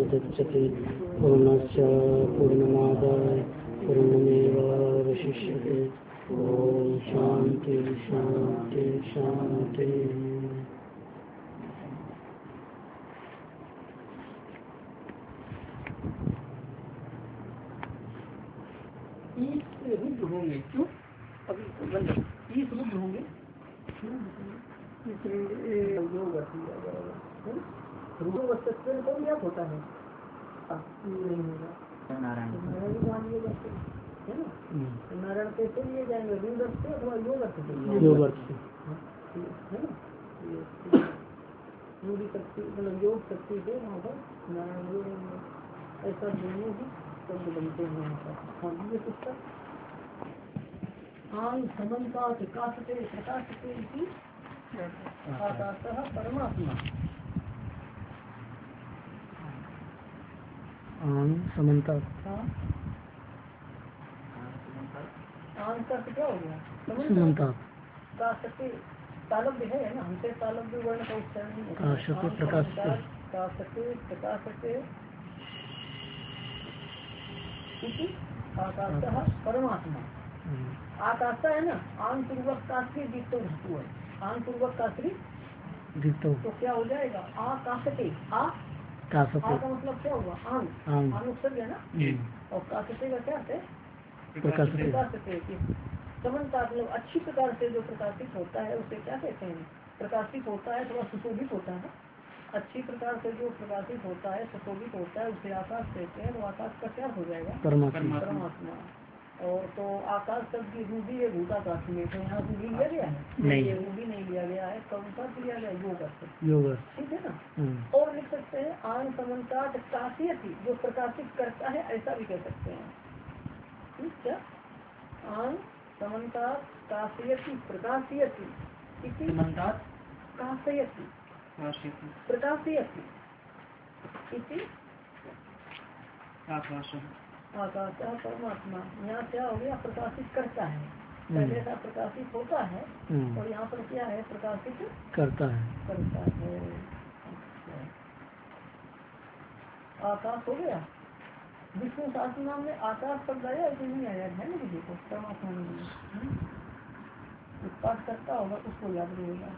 पूर्णमुदच्यते पूर्णस्य पूर्णमादाय पूर्णमेवावशिष्यते। ओम शांति शांति शांति। रुद्र होंगे क्यों अभी ईस रुद्र होंगे योग होता है नहीं होगा नारायण है ना। नारायण कैसे लिए जाएंगे रुद्र से अथवा योग से है ना। योगी शक्ति मतलब योग शक्ति से वहाँ पर नारायण ऐसा दोनों ही शब्द बनते हैं यहाँ पर। समन्तात् काशते प्रकाशते इति आकाशः परमात्मा। समन्तात् का क्या हो गया समन्तात् काशते तालब्य है ना। हमसे तालब्य वर्ण का उच्चारण नहीं है। काशते प्रकाशते काशते प्रकाशते इति आकाशः परमात्मा। आकाश है ना आन पूर्वक का श्री दीप्तो धातु है। आन पूर्वक का श्री दीप्तो तो क्या हो जाएगा आकाशते काशते का मतलब क्या हुआ आन उपसर्ग है ना। और काशते का क्या है प्रकाशते। समन्ता मतलब अच्छी प्रकार से जो प्रकाशित होता है उसे क्या कहते हैं। प्रकाशित होता है थोड़ा सुशोभित होता है। अच्छी प्रकार से जो प्रकाशित होता है सुशोभित होता है उसे आकाश कहते हैं। तो आकाश का क्या हो जाएगा परमात्मा। और तो आकाश शब्द की रूबी है भूताकाश में तो यहाँ रूबी लिया गया है नहीं रूबी नहीं लिया गया है। कौन सा लिया गया योग ठीक है ना। और लिख सकते हैं आन समन्तात काशियति जो प्रकाशित करता है ऐसा भी कह सकते हैं। ठीक क्या आन समन्तात काशयति प्रकाशयति काशयति प्रकाशयति इति आकाश परमात्मा। यहाँ क्या हो गया प्रकाशित करता है। पहले ऐसा प्रकाशित होता है और यहाँ पर क्या है प्रकाशित करता है। आकाश हो गया। विष्णु शास्त्र नाम में आकाश शब्द आया कि नहीं आया है ना किसी को परमात्मा में पाठ करता होगा उसको याद रहेगा।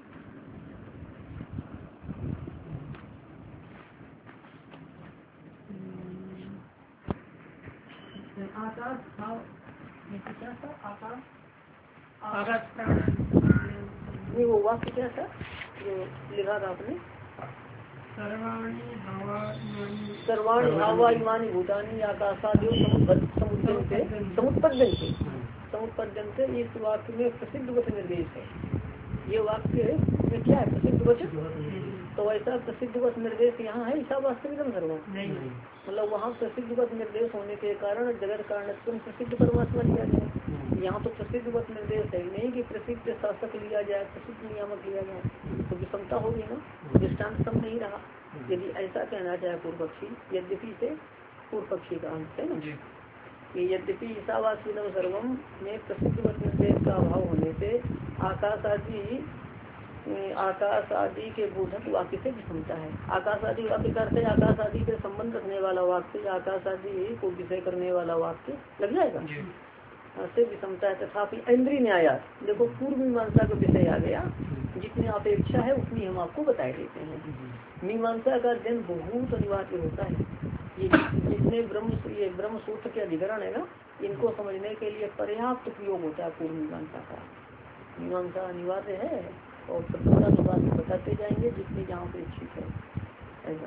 आकाश भाव क्या था आकाश नहीं वो वाक्य क्या था जो लिखा था आपने सर्वाणि भावानि भूतानि आकाशादि समुत्पद्यन्ते से इस वाक्य में प्रसिद्ध वचन निर्देश है। ये वाक्य में क्या है प्रसिद्ध वचन। तो ऐसा प्रसिद्ध वचन निर्देश यहाँ है ऐसा वास्तविकम धर्म मतलब वहाँ प्रसिद्ध वचन निर्देश होने के कारण जगत कारणत्व प्रसिद्ध परमात्मा लिया जाए। यहाँ तो प्रसिद्ध वचन निर्देश है नहीं कि प्रसिद्ध शासक लिया जाए प्रसिद्ध नियामक लिया जाए तो विषमता होगी ना। दृष्टांत सम नहीं रहा। यदि ऐसा कहना चाहे पूर्व पक्षी यद्यपि से पूर्व पक्षी का अंत है ना कि यद्यपि ईशावास्यम सर्वम में प्रसिद्ध वचन निर्देश का अभाव होने से आकाश आदि के बोधक वाक्य से विषमता है। आकाश आदि वाक्य करते आकाश आदि के संबंध रखने वाला वाक्य आकाश आदि को विषय करने वाला वाक्य लग जाएगा से विषमता है। तथापि इंद्रिय न्यायात देखो पूर्व मीमांसा का विषय आ गया। जितनी अपेक्षा है उतनी हम आपको बताए देते हैं। मीमांसा का अध्ययन बहुत अनिवार्य होता है। ये जितने ब्रह्म सूत्र के अधिकरण है ना इनको समझने के लिए पर्याप्त प्रयोग होता है पूर्व मीमांसा का। मीमांसा अनिवार्य है और प्रथमता के बाद बताते जाएंगे जितने जहाँ पे इच्छित है ऐसा।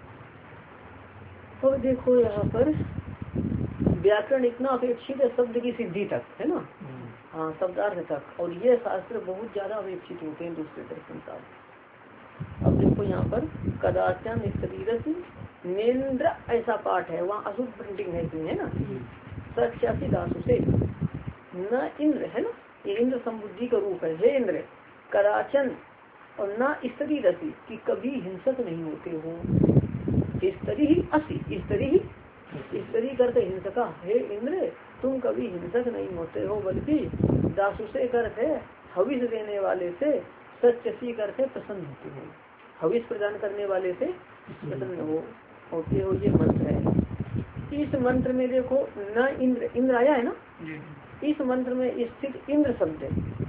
तो देखो यहाँ पर व्याकरण इतना अपेक्षित है शब्द की सिद्धि तक है ना। हाँ शब्दार्थ तक। और ये शास्त्र बहुत ज्यादा अपेक्षित होते हैं दूसरे दर्शन शास्त्र। अब देखो यहाँ पर कदाचन नेन्द्र ऐसा पाठ है वहाँ अशुद्ध प्रिंटिंग है ना। सत्यासी दासु से न इंद्र है ना ये इंद्र संबुद्धि का रूप है। हे इंद्र कदाचन और न स्त्री रसी कि कभी हिंसक नहीं होते हो। स्त्री ही असी स्त्री करते हिंसका हे इंद्र तुम कभी हिंसक नहीं होते हो बल्कि दासु से करते हविष देने वाले से सत्यसी करते प्रसन्न होते हो। हविष प्रदान करने वाले से प्रसन्न हो। और ये मंत्र है। इस मंत्र में देखो न इंद्र आया है ना, इस मंत्र में स्थित इंद्र शब्द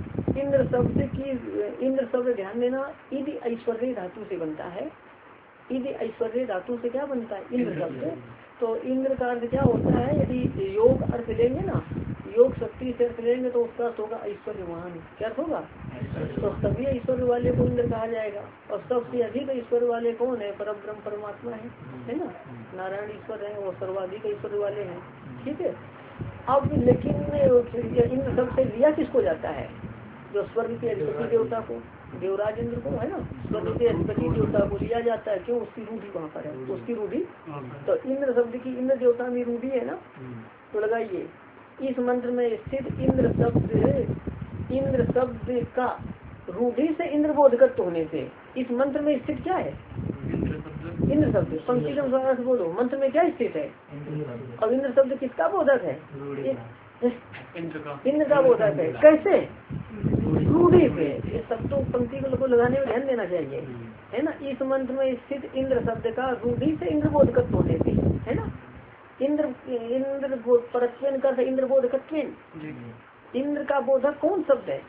ध्यान देना, यदि ऐश्वर्य धातु से बनता है। यदि ऐश्वर्य धातु से क्या बनता है? इंद्र शब्द। तो इंद्र का अर्थ क्या होता है? यदि योग अर्थ लेंगे ना, योग शक्ति से अर्थ लेंगे तो उसका अर्थ होगा ऐश्वर्यवान। क्या अर्थ होगा? तो सभी ऐश्वर्य वाले को इंद्र कहा जाएगा। और सबसे अधिक ऐश्वर्य वाले कौन है? परब्रह्म परमात्मा है ना, नारायण ईश्वर है, वो सर्वाधिक ऐश्वर्य वाले हैं। ठीक है। अब लेकिन इंद्र शब्द से लिया किसको जाता है? जो स्वर्ग के अधिपति देवता को, देवराज इंद्र को, है ना, स्वर्ग के अधिपति देवता को लिया जाता है। क्यों? उसकी रूढ़ी वहाँ पर है, उसकी रूढ़ी। तो इंद्र शब्द की इंद्र देवता में रूढ़ी है ना, तो लगाइए इस मंत्र में स्थित इंद्र शब्द का रूढ़ी से इंद्र बोधगत होने से इस मंत्र में स्थित क्या है? इंद्र शब्द। पंक्ति के अनुसार बोलो, मंत्र में क्या स्थित है? अब इंद्र शब्द किसका बोधक है? इंद्र का बोधक है। कैसे? रूढ़ी से। ये सब तो पंक्ति को लगाने में ध्यान देना चाहिए, है ना। इस मंत्र में स्थित इंद्र शब्द का रूढ़ी से इंद्र बोधगत होने से, है ना। इंद्र परत्वेन का इंद्र बोधकत्व। इंद्र का बोधक कौन शब्द है?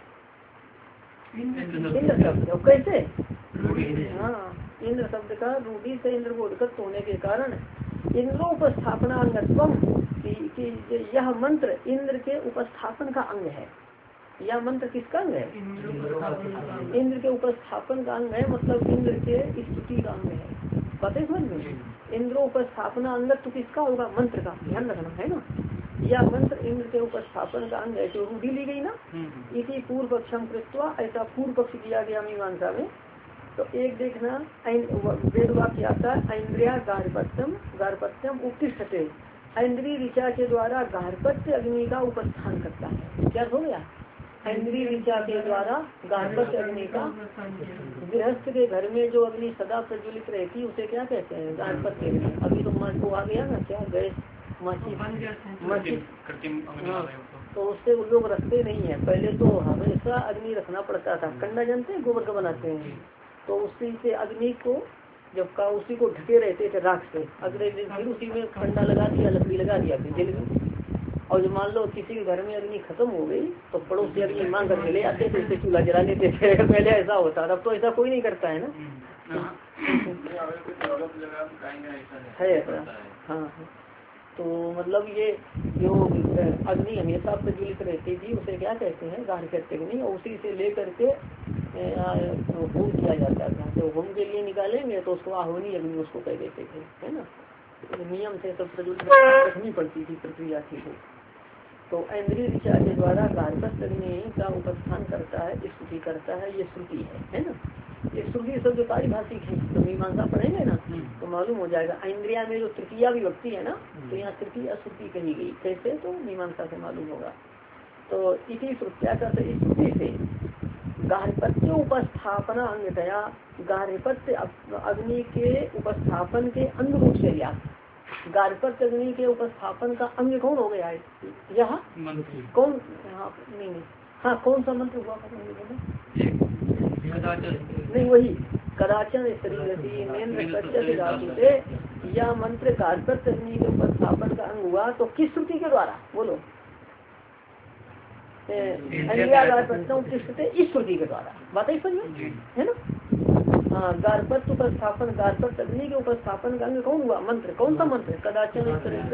इंद्र शब्द। और कैसे? हाँ, इंद्र शब्द का रूढ़ी से इंद्र बोधकत्व होने के कारण इंद्रोपस्थापना अंगत्वम, कि यह मंत्र इंद्र के उपस्थापन का अंग है। यह मंत्र किसका अंग है? इंद्र के उपस्थापन का अंग है, मतलब इंद्र के स्तुति का अंग है। बातें समझ में? इंद्रोपस्थापना अंगत्व किसका होगा? मंत्र का। ध्यान रखना, है ना। यह मंत्र इंद्र के उपस्थापन का अंग है। जो रूढ़ी ली गई ना, इसी पूर्व पक्षम कृत्वा, ऐसा पूर्व पक्ष किया गया मीमांसा में। तो एक देखना, वेद वाक्य आता है ऐन्द्रिया गार्हपत्यम उत्तिष्ठते। ऐन्द्रिय ऋचा के द्वारा गार्हपत्य अग्नि का उपस्थान करता है। क्या हो गया? ऐन्द्रिय ऋचा के द्वारा गार्हपत्य अग्नि का, गृहस्थ के घर में जो अग्नि सदा प्रज्वलित रहती है उसे क्या कहते हैं? गार्हपत्य अग्नि। अभी तो वो आ गया ना, क्या गैस माचिस। हाँ, तो उससे वो लोग रखते नहीं है। पहले तो हमेशा अग्नि रखना पड़ता था। कंडा जानते हैं, गोबर का बनाते हैं, तो उसी से अग्नि को जब का उसी को ढके रहते थे राख से। अगले दिन फिर उसी में कंडा लगा दिया, लकड़ी लगा दिया, फिर जल गई। और जो मान लो किसी के घर में अग्नि खत्म हो गई तो पड़ोसी अग्नि मांग करके ले आते थे, उसे चूल्हा जला लेते थे। पहले ऐसा होता था, अब तो ऐसा कोई नहीं करता है ना। है ऐसा। हाँ, तो मतलब ये जो अग्नि हमेशा प्रज्वलित रहती थी उसे क्या कहते हैं? गार्हपत्य अग्नि। और उसी से लेकर के होम किया जाता था। तो होम के लिए निकालेंगे तो उसको आह्वनी अग्नि उसको कह देते थे, है ना। नियम से सब प्रज्वलित रखनी पड़ती थी, प्रक्रिया थी वो। तो ऐन्द्रिय ऋचा के द्वारा गार्हपत्य अग्नि का उपस्थान करता है, स्तुति करता है, ये श्रुति है ना। ये श्रुति शब्द पारिभाषिक है, तो मीमांसा पढ़ेंगे ना तो मालूम हो जाएगा। इंद्रिया में जो तृतीया विभक्ति है ना, तो यहाँ तृतीय श्रुति कही गई। कैसे? तो मीमांसा से मालूम होगा। तो इसी श्रुत्या का इस श्रुति से गार्हपत्य उपस्थापना अंगतया, गार्हपत्य अग्नि के उपस्थापन के अंग रूप से या गार्हपत्य अग्नि के उपस्थापन का अंग कौन हो गया है? यह कौन? हाँ, कौन सा मंत्र हुआ? नहीं, वही कदाचन स्त्री धातु से यह मंत्र गार्हपत्य अग्नि के उपस्थापन का अंग हुआ। तो किस श्रुति के द्वारा? बोलो। इस श्रुति के द्वारा। बात है समझ, है ना। हाँ, गार्हपत्य उपस्थापन, गार्हपत्य अग्नि के उपस्थापन का अंग कौन हुआ? मंत्र। कौन सा मंत्र? कदाचन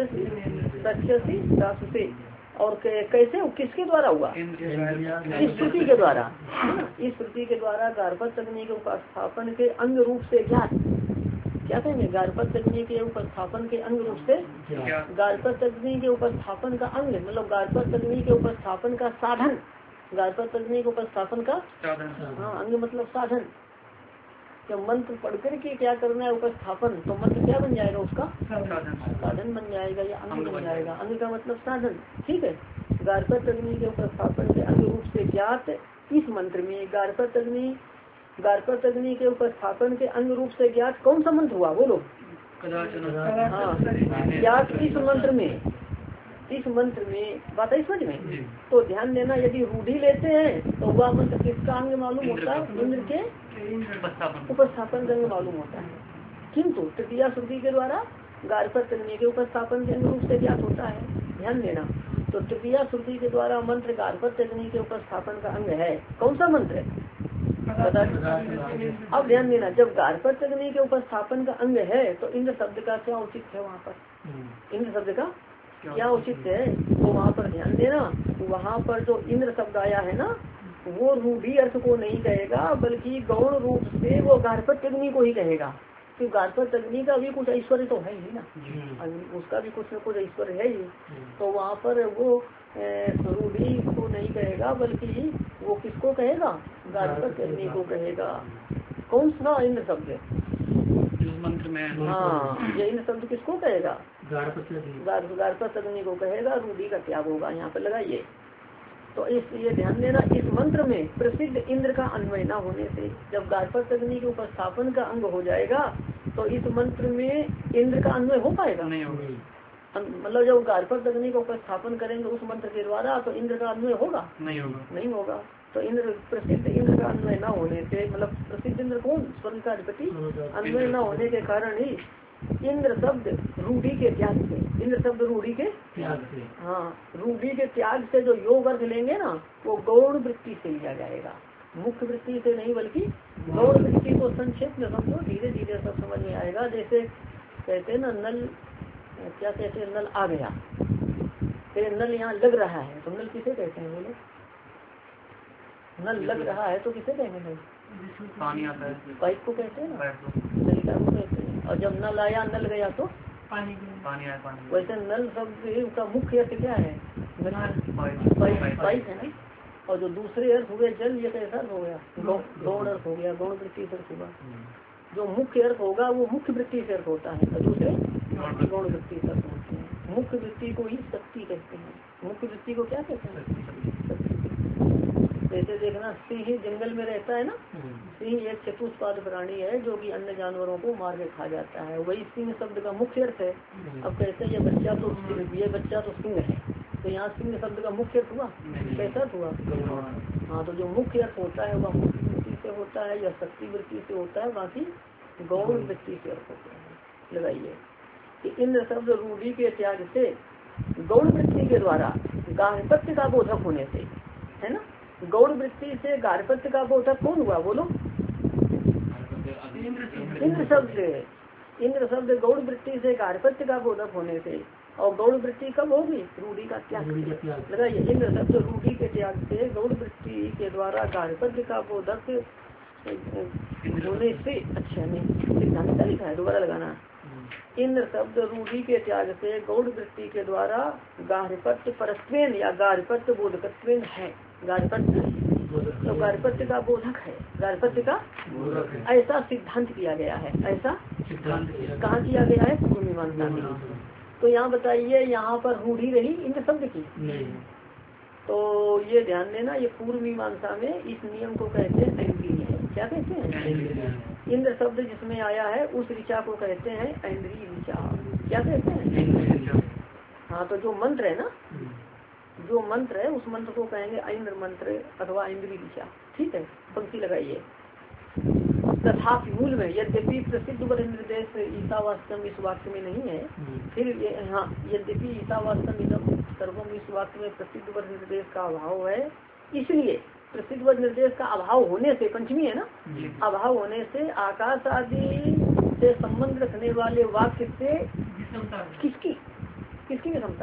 धातु से। और कैसे? किसके द्वारा हुआ? इस श्रुति के द्वारा। इस श्रुति के द्वारा गार्हपत्य अग्नि के उपस्थापन के अंग रूप से ज्ञात। क्या कहेंगे? गार्हपत्य अग्नि के उपस्थापन के अंग रूप से, गार्हपत्य अग्नि के उपस्थापन का अंग मतलब गार्हपत्य अग्नि के उपस्थापन का साधन। गार्हपत्य अग्नि के उपस्थापन का हाँ, अंग मतलब साधन। जब मंत्र पढ़ करके क्या करना है? उपस्थापन। तो मंत्र क्या बन जाएगा? उसका साधन बन जाएगा या अंग बन जाएगा। अंग का मतलब साधन। ठीक है। गार्हपत्य अग्नि के उपस्थापन के अंग रूप से ज्ञात इस मंत्र में गार्हपत्य अग्नि के उपस्थापन के अंग रूप से ज्ञात कौन सा मंत्र हुआ? बोलो। हाँ, ज्ञात इस मंत्र में बात है समझ में। तो ध्यान देना, यदि रूढ़ी लेते हैं तो वह मंत्र किसका अंग मालूम होता है? इंद्र के उपस्थापन का अंग मालूम होता है। किंतु तृतीया श्रुति के द्वारा गार्हपत्य तग्नि के उपस्थापन के अनुरूप से ज्ञात होता है। ध्यान देना। तो तृतीया श्रुति के द्वारा मंत्र गार्हपत्य तग्नि के उपस्थापन का अंग है। कौन सा मंत्र है? अब ध्यान देना, जब गार्हपत्य तग्नि के उपस्थापन का अंग है तो इंद्र शब्द का क्या उचित है? वहाँ पर इंद्र शब्द का क्या उचित है? तो वहाँ पर ध्यान देना, वहाँ पर जो इंद्र शब्द आया है ना, वो रूढ़ी अर्थ को नहीं कहेगा, बल्कि गौण रूप से वो गार्हपत्य तग्नि को ही कहेगा। तो गार्हपत्य तग्नि का भी कुछ ऐश्वर्य तो है ही ना, उसका भी कुछ न कुछ ऐश्वर्य है ही। तो वहाँ पर वो रूढ़ी को नहीं कहेगा, बल्कि वो किसको कहेगा? गार्हपत्य तग्नि को कहेगा। कौन सा इंद्र शब्द है? मंत्र में हाँ, ये इंद्र शब्द किसको कहेगा? गार्हपत्य तग्नि को कहेगा। रूढ़ी का त्याग होगा, यहाँ पर लगाइए। तो इसलिए ध्यान देना, इस मंत्र में प्रसिद्ध इंद्र का अन्वय न होने से जब गार्हपत्य तग्नि के उपस्थापन का अंग हो जाएगा तो इस मंत्र में इंद्र का अन्वय हो पाएगा? नहीं होगा। मतलब जब गार्हपत्य तग्नि का उपस्थापन करेंगे उस मंत्र के द्वारा तो इंद्र का अन्वय होगा? नहीं होगा। तो इंद्र प्रसिद्ध इंद्र का अन्वय न होने से, मतलब प्रसिद्ध इंद्र कौन? स्वर्ग का अधिपति। अन्वय न होने के कारण ही इंद्र शब्द रूढ़ी के त्याग से, इंद्र शब्द रूढ़ी के त्याग से, हाँ, रूढ़ी के त्याग से जो योग अर्थ लेंगे ना, वो गौण वृत्ति से लिया जाएगा, मुख्य वृत्ति से नहीं, बल्कि गौण वृत्ति को संक्षेप में समझो, धीरे धीरे सब समझ में आएगा। जैसे कहते हैं ना, नल, क्या कहते हैं? नल आ गया, फिर नल यहाँ लग रहा है, तो नल किसे कहते हैं? बोलो। नल लग रहा है तो किसे कहेंगे? नल पानी आता है, पाइप को कहते हैं ना, नलिका को कहते हैं। और जब नल आया, नल गया तो पानी आया, पानी। वैसे नल शब्द का मुख्य अर्थ क्या है? पाइप है ना। और जो दूसरे अर्थ हुए जल, ये कैसा अर्थ हो गया? गौण अर्थ हो गया, गौण वृत्ति से अर्थ हुआ। जो मुख्य अर्थ होगा वो मुख्य वृत्ति से अर्थ होता है, और दूसरे गौण वृत्ति से अर्थ होते हैं। मुख्य वृत्ति को ही शक्ति कहते हैं। मुख्य वृत्ति को क्या कहते हैं? जैसे देखना, सिंह जंगल में रहता है ना, सिंह एक चतुष्पाद प्राणी है जो कि अन्य जानवरों को मार के खा जाता है, वही सिंह शब्द का मुख्य अर्थ है। अब कहते हैं ये बच्चा तो सिंह है, तो यहाँ सिंह शब्द का मुख्य अर्थ हुआ? कैसा हुआ? हाँ, तो जो मुख्य अर्थ होता है वह मुख्य वृत्ति से होता है या शक्ति वृत्ति से होता है, बाकी गौण वृत्ति से अर्थ होता है। लगाइए कि इंद्र शब्द रूढ़ी के त्याग से गौण वृत्ति के द्वारा गार्हपत्य का बोधक होने से, है ना, गौण वृत्ति से गार्हपत्य का बोधक कौन हुआ? बोलो। इंद्र शब्द गौण वृत्ति से गार्हपत्य का बोधक होने से, और गौण वृत्ति कब होगी? रूढ़ी का त्याग। लगाइए, इंद्र शब्द रूढ़ी के त्याग से गौण वृत्ति के द्वारा गार्हपत्य का बोधक होने से, अच्छा नहीं सिद्धांत का लिखा है, दोबारा लगाना। इंद्र शब्द रूढ़ी के त्याग से गौण वृत्ति के द्वारा गार्हपत्य परत्वेन या गार्हपत्य बोधकत्वेन है। गार्हपत्य तो गार्हपत्य का बोधक है, गार्हपत्य का ऐसा सिद्धांत किया गया है। ऐसा कहाँ किया गया है? पूर्व मीमांसा में। तो यहाँ बताइए, यहाँ पर रूढ़ी रही इंद्र शब्द की? तो ये ध्यान देना, ये पूर्व मीमांसा में इस नियम को कहते हैं ऐन्द्रीय न्याय। क्या कहते हैं? इंद्र शब्द जिसमें आया है उस ऋचा को कहते हैं ऐन्द्रीय ऋचा। क्या कहते हैं? हाँ, तो जो मंत्र है ना, जो मंत्र है उस मंत्र को कहेंगे ऐन्द्र मंत्र अथवा ऐन्द्रीय ऋचा। ठीक है, पंक्ति लगाइए। तथापि मूल में यद्यपि प्रसिद्ध वर निर्देश ईसावास्तम इस वाक्य में नहीं है, फिर हाँ, यद्यपि ईसावास्तम इदम सर्वम इस वाक्य में प्रसिद्ध वर निर्देश का अभाव है, इसलिए प्रसिद्ध वर निर्देश का अभाव होने से, पंचमी है ना, अभाव होने से आकाश आदि से संबंध रखने वाले वाक्य से किसकी विषमता?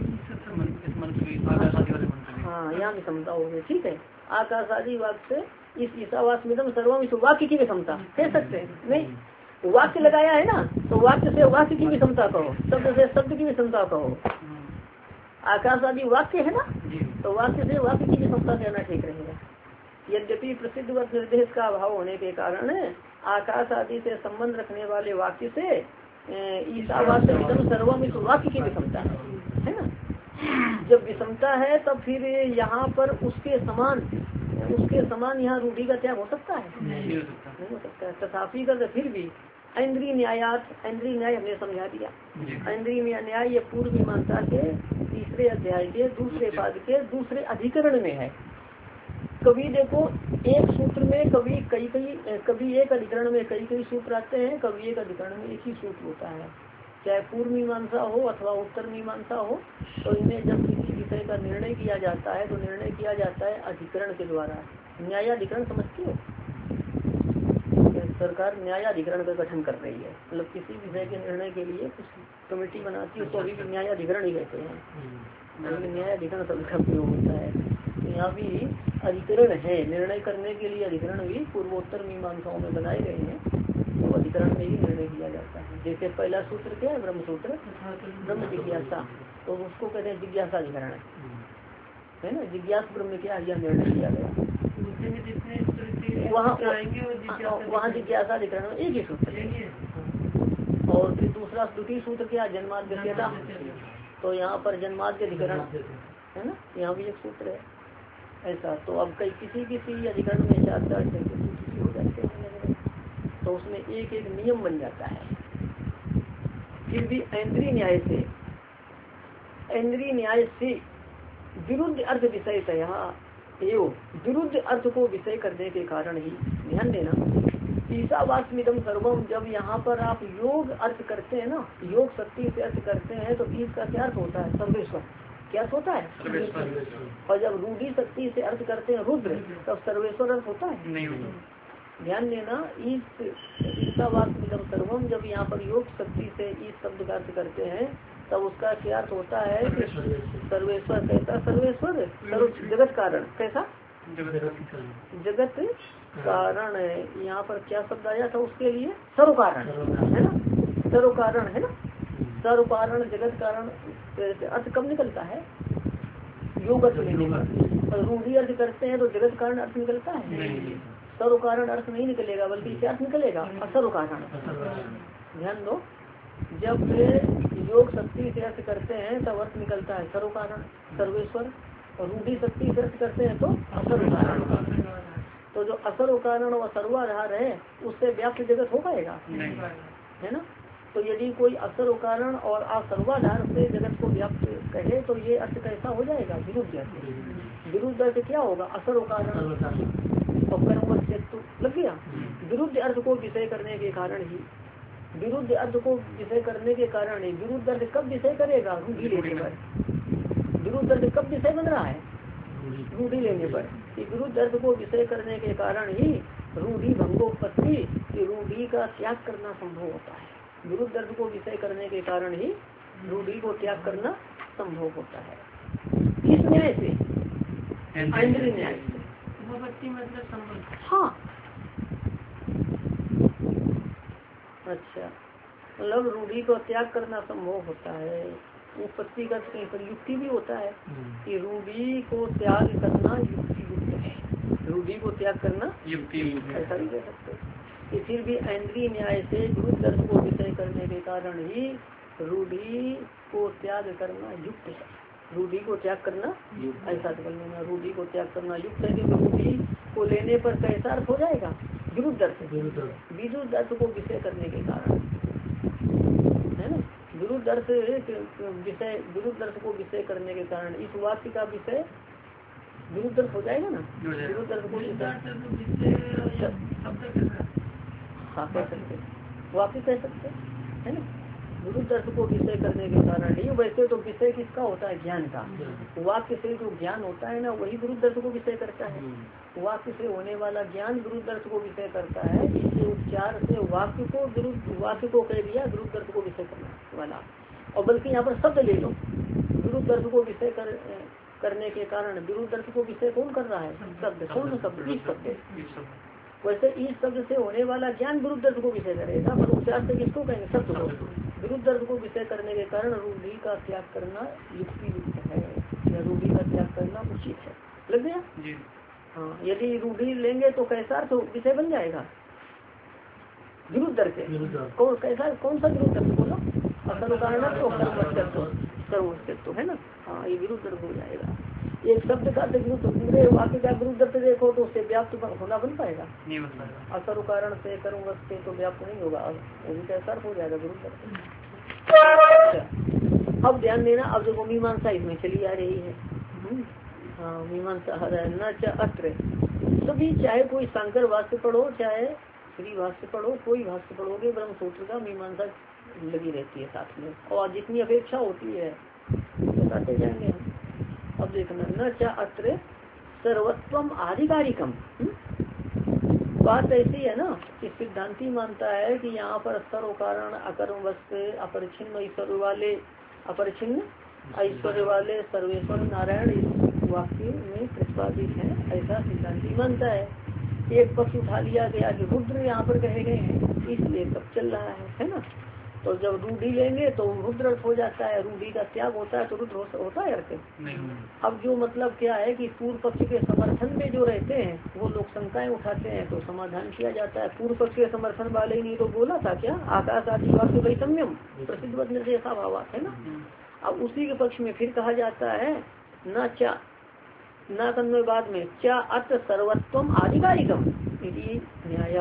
हाँ, यहाँ विषमता हो गई। ठीक है, आकाश आदि वाक्य से इस ईसावास्मिदम सर्वम इस वाक्य की विषमता कह सकते हैं। नहीं, वाक्य लगाया है ना, तो वाक्य से वाक्य की विषमता कहो, शब्द से शब्द की विषमता कहो। आकाश आदि वाक्य है ना, तो वाक्य से वाक्य की विषमता कहना ठीक रहेगा। यद्यपि प्रसिद्ध व निर्देश का अभाव होने के कारण आकाश आदि से संबंध रखने वाले वाक्य से ईसावास्मिदम सर्वम इस वाक्य की विषमता है ना। जब विषमता है तब फिर यहाँ पर उसके समान यहाँ रूढ़ी का त्याग हो सकता है? नहीं हो सकता है। तथापि का फिर भी ऐन्द्रीय न्यायात, ऐन्द्रीय न्याय हमने समझा दिया। ऐन्द्रीय न्याय ये पूर्व मीमांसा के तीसरे अध्याय के दूसरे पाद के दूसरे अधिकरण में है। कभी देखो एक सूत्र में कभी एक अधिकरण में कई सूत्र आते हैं, कभी एक अधिकरण में एक ही सूत्र होता है। चाहे पूर्व मीमांसा हो अथवा उत्तर मीमांसा हो, तो इनमें जब किसी विषय का निर्णय किया जाता है तो निर्णय किया जाता है अधिकरण के द्वारा। न्यायाधिकरण समझती हो? सरकार न्यायाधिकरण का गठन कर रही है, मतलब किसी विषय के निर्णय के लिए कुछ कमेटी बनाती है तो अभी भी न्यायाधिकरण ही कहते हैं। न्यायाधिकरण शब्द का प्रयोग होता है। तो यहाँ भी अधिकरण है, निर्णय करने के लिए अधिकरण भी पूर्वोत्तर मीमांसाओं में बनाए गए हैं, तो अधिकरण में ही निर्णय किया जाता है। जैसे पहला सूत्र क्या है, ब्रह्म सूत्र, ब्रह्म जिज्ञासा, तो उसको कहते हैं जिज्ञासा अधिकरण है ना। जिज्ञास ब्रह्म क्या यह निर्णय किया गया, वहाँ जिज्ञासा अधिकरण में एक ही सूत्र है। और फिर दूसरा द्वितीय सूत्र क्या, जन्माद्यता, तो यहाँ पर जन्माद्य अधिकरण है ना, यहाँ भी एक सूत्र है ऐसा। तो अब किसी अधिकरण में 4 सूत्र हो जाते हैं, तो उसमें एक एक नियम बन जाता है। फिर भी इंद्रिय न्याय से विरुद्ध अर्थ विषय तया एवं विरुद्ध अर्थ को विषय करने के कारण ही, ध्यान देना, ईशावास्मिदम सर्वम, जब यहाँ पर आप योग अर्थ करते हैं ना, योग शक्ति से अर्थ करते हैं, तो इसका क्या अर्थ होता है, सर्वेश्वर, क्या होता है, और जब रूढ़ी शक्ति से अर्थ करते हैं रुद्र, तब सर्वेश्वर अर्थ होता है, नहीं होता। ध्यान देना, ईशावास्मिदम सर्वम, जब यहाँ पर योग शक्ति से इस शब्द का अर्थ करते हैं, तब उसका क्या अर्थ होता है कि सर्वेश्वर, कैसा सर्वेश्वर, जगत कारण, कैसा जगत कारण है। यहाँ पर क्या शब्द आया था उसके लिए, सर्व कारण है ना, सर्व कारण है ना, सर्व कारण जगत कारण अर्थ कब निकलता है, योग अर्थ निकलेगा। रूढ़ी अर्थ करते हैं तो जगत कारण अर्थ निकलता है, सर्व कारण अर्थ नहीं निकलेगा, बल्कि क्या अर्थ निकलेगा, असर्व कारण। ध्यान दो, जब योग शक्ति से अर्थ करते हैं तब अर्थ निकलता है सर्व कारण सर्वेश्वर, और रूढ़ी शक्ति से अर्थ करते हैं तो असर्व कारण। तो जो असर्व कारण और सर्वाधार है उससे व्याप्त जगत हो पाएगा, है ना। तो यदि कोई असर्व कारण और असर्वाधार से जगत को व्याप्त कहे तो ये अर्थ कैसा हो जाएगा, विरुद्ध अर्थ। विरुद्ध अर्थ क्या होगा, असर्व कारण और कर्म लग गया। विरुद्ध अर्थ को विषय करने के कारण ही, विरुद्ध अर्थ को विषय करने के कारण ही, विरुद्ध अर्थ कब विषय करेगा, रूढ़ी लेने पर। विरुद्ध अर्थ कब विषय बन रहा है, रूढ़ी लेने पर। विरुद्ध अर्थ को विषय करने के कारण ही रूढ़ी भंगोपत्ति, रूढ़ी का त्याग करना संभव होता है। विरुद्ध अर्थ को विषय करने के कारण ही रूढ़ी को त्याग करना संभव होता है। किस न्याय से, इंद्रिय न्याय से, मतलब हाँ, अच्छा, मतलब रूढ़ी को त्याग करना संभव होता है। उत्पत्ति का कहीं पर युक्ति भी होता है कि रूढ़ी को त्याग करना युक्ति युक्त है, रूढ़ी को त्याग करना युक्ति, ऐसा भी कह सकते कि फिर भी इंद्रिय न्याय से विरुद्ध अर्थ को विषय करने के कारण ही रूढ़ी को त्याग करना युक्त है। रूढ़ी को त्याग करना, ऐसा कर लेना, रूढ़ी को त्याग करना युक्त है, क्योंकि रूढ़ी को लेने पर कैसा अर्थ हो जाएगा, विरुद्ध अर्थ, विरुद्ध अर्थ को विषय करने के कारण, है ना। विरुद्ध अर्थ विषय, विरुद्ध अर्थ को विषय करने के कारण इस वाक्य का विषय विरुद्ध अर्थ हो जाएगा ना, विरुद्ध अर्थ को हाँ कह सकते, वाक्य कह सकते है ना। विरुद्ध अर्थ को विषय करने के कारण ही, वैसे तो विषय किसका होता है, ज्ञान का। वाक्य से जो ज्ञान होता है ना वही विरुद्ध अर्थ को विषय करता है। वाक्य से होने वाला ज्ञान विरुद्ध अर्थ को विषय करता है। इसलिए उच्चार से वाक्य को विरुद्ध, वाक्य को कह दिया विरुद्ध अर्थ को विषय करने वाला। और बल्कि यहाँ पर शब्द ले लो, विरुद्ध अर्थ को विषय करने के कारण, विरुद्ध अर्थ को विषय कौन कर रहा है, शब्द, कौन शब्द, इस शब्द। वैसे इस शब्द से होने वाला ज्ञान विरुद्ध अर्थ को विषय करेगा, पर उच्चार से किसको कहेंगे, शब्द को। विरुद्ध अर्थ को विषय करने के कारण रूढ़ी का त्याग करना युक्ति युक्त है, या रूढ़ी का त्याग करना उचित है। लग गया जी। हाँ, यदि रूढ़ी लेंगे तो कैसा अर्थ विषय बन जाएगा, विरुद्ध अर्थ। कौन कैसा, कौन सा विरुद्ध अर्थ बोलो, असर्व कारण सर्वस्तित्व है ना। हाँ, ये विरुद्ध अर्थ हो जाएगा। एक शब्द का विरुद्ध, पूरे वाक्य का विरुद्ध अर्थ देखो तो उससे व्याप्त होना बन पाएगा, नहीं बन पाएगा। असर्व कारण से कर्म वस्तु तो व्याप्त नहीं होगा, कैसा हो जाएगा, विरुद्ध अर्थ। अब ध्यान देना, अब जो मीमांसा इसमें चली आ रही है। हाँ, मीमांसा न च अत्र सभी, चाहे कोई शंकर भाष्य पढ़ो चाहे श्री भाष्य पढ़ो, कोई भाष्य पढ़ोगे ब्रह्म सूत्र का मीमांसा लगी रहती है साथ में, और जितनी अपेक्षा होती है बताते जाएंगे हम। अब देखना न च अत्र सर्वत्वम आधिकारिकम। बात ऐसी है ना कि सिद्धांती मानता है कि यहाँ पर सर्व कारण अकर्म वस्तु अपरिछिन्न ऐश्वर्य वाले, अपरिछिन्न ऐश्वर्य वाले सर्वेश्वर नारायण इस वाक्य में प्रतिपादित है, ऐसा सिद्धांती मानता है। एक पक्ष उठा लिया गया कि रुद्र यहाँ पर कहे गए हैं, इसलिए सब चल रहा है ना। तो जब रूढ़ी लेंगे तो रुद्र अर्थ हो जाता है, रूढ़ी का त्याग होता है तो रुद्र होता है अर्थ नहीं। अब जो मतलब क्या है कि पूर्व पक्ष के समर्थन में जो रहते हैं वो लोग शंकाएं उठाते हैं तो समाधान किया जाता है। पूर्व पक्ष के समर्थन वाले ही नहीं तो बोला था क्या, आकाश आदि वाक्य वैषम्यम प्रसिद्ध वद निर्देशा भावात है ना। अब उसी के पक्ष में फिर कहा जाता है न चा न तन्मय बाद में चा अत्र सर्वत्वम आधिकारिकम न्याय,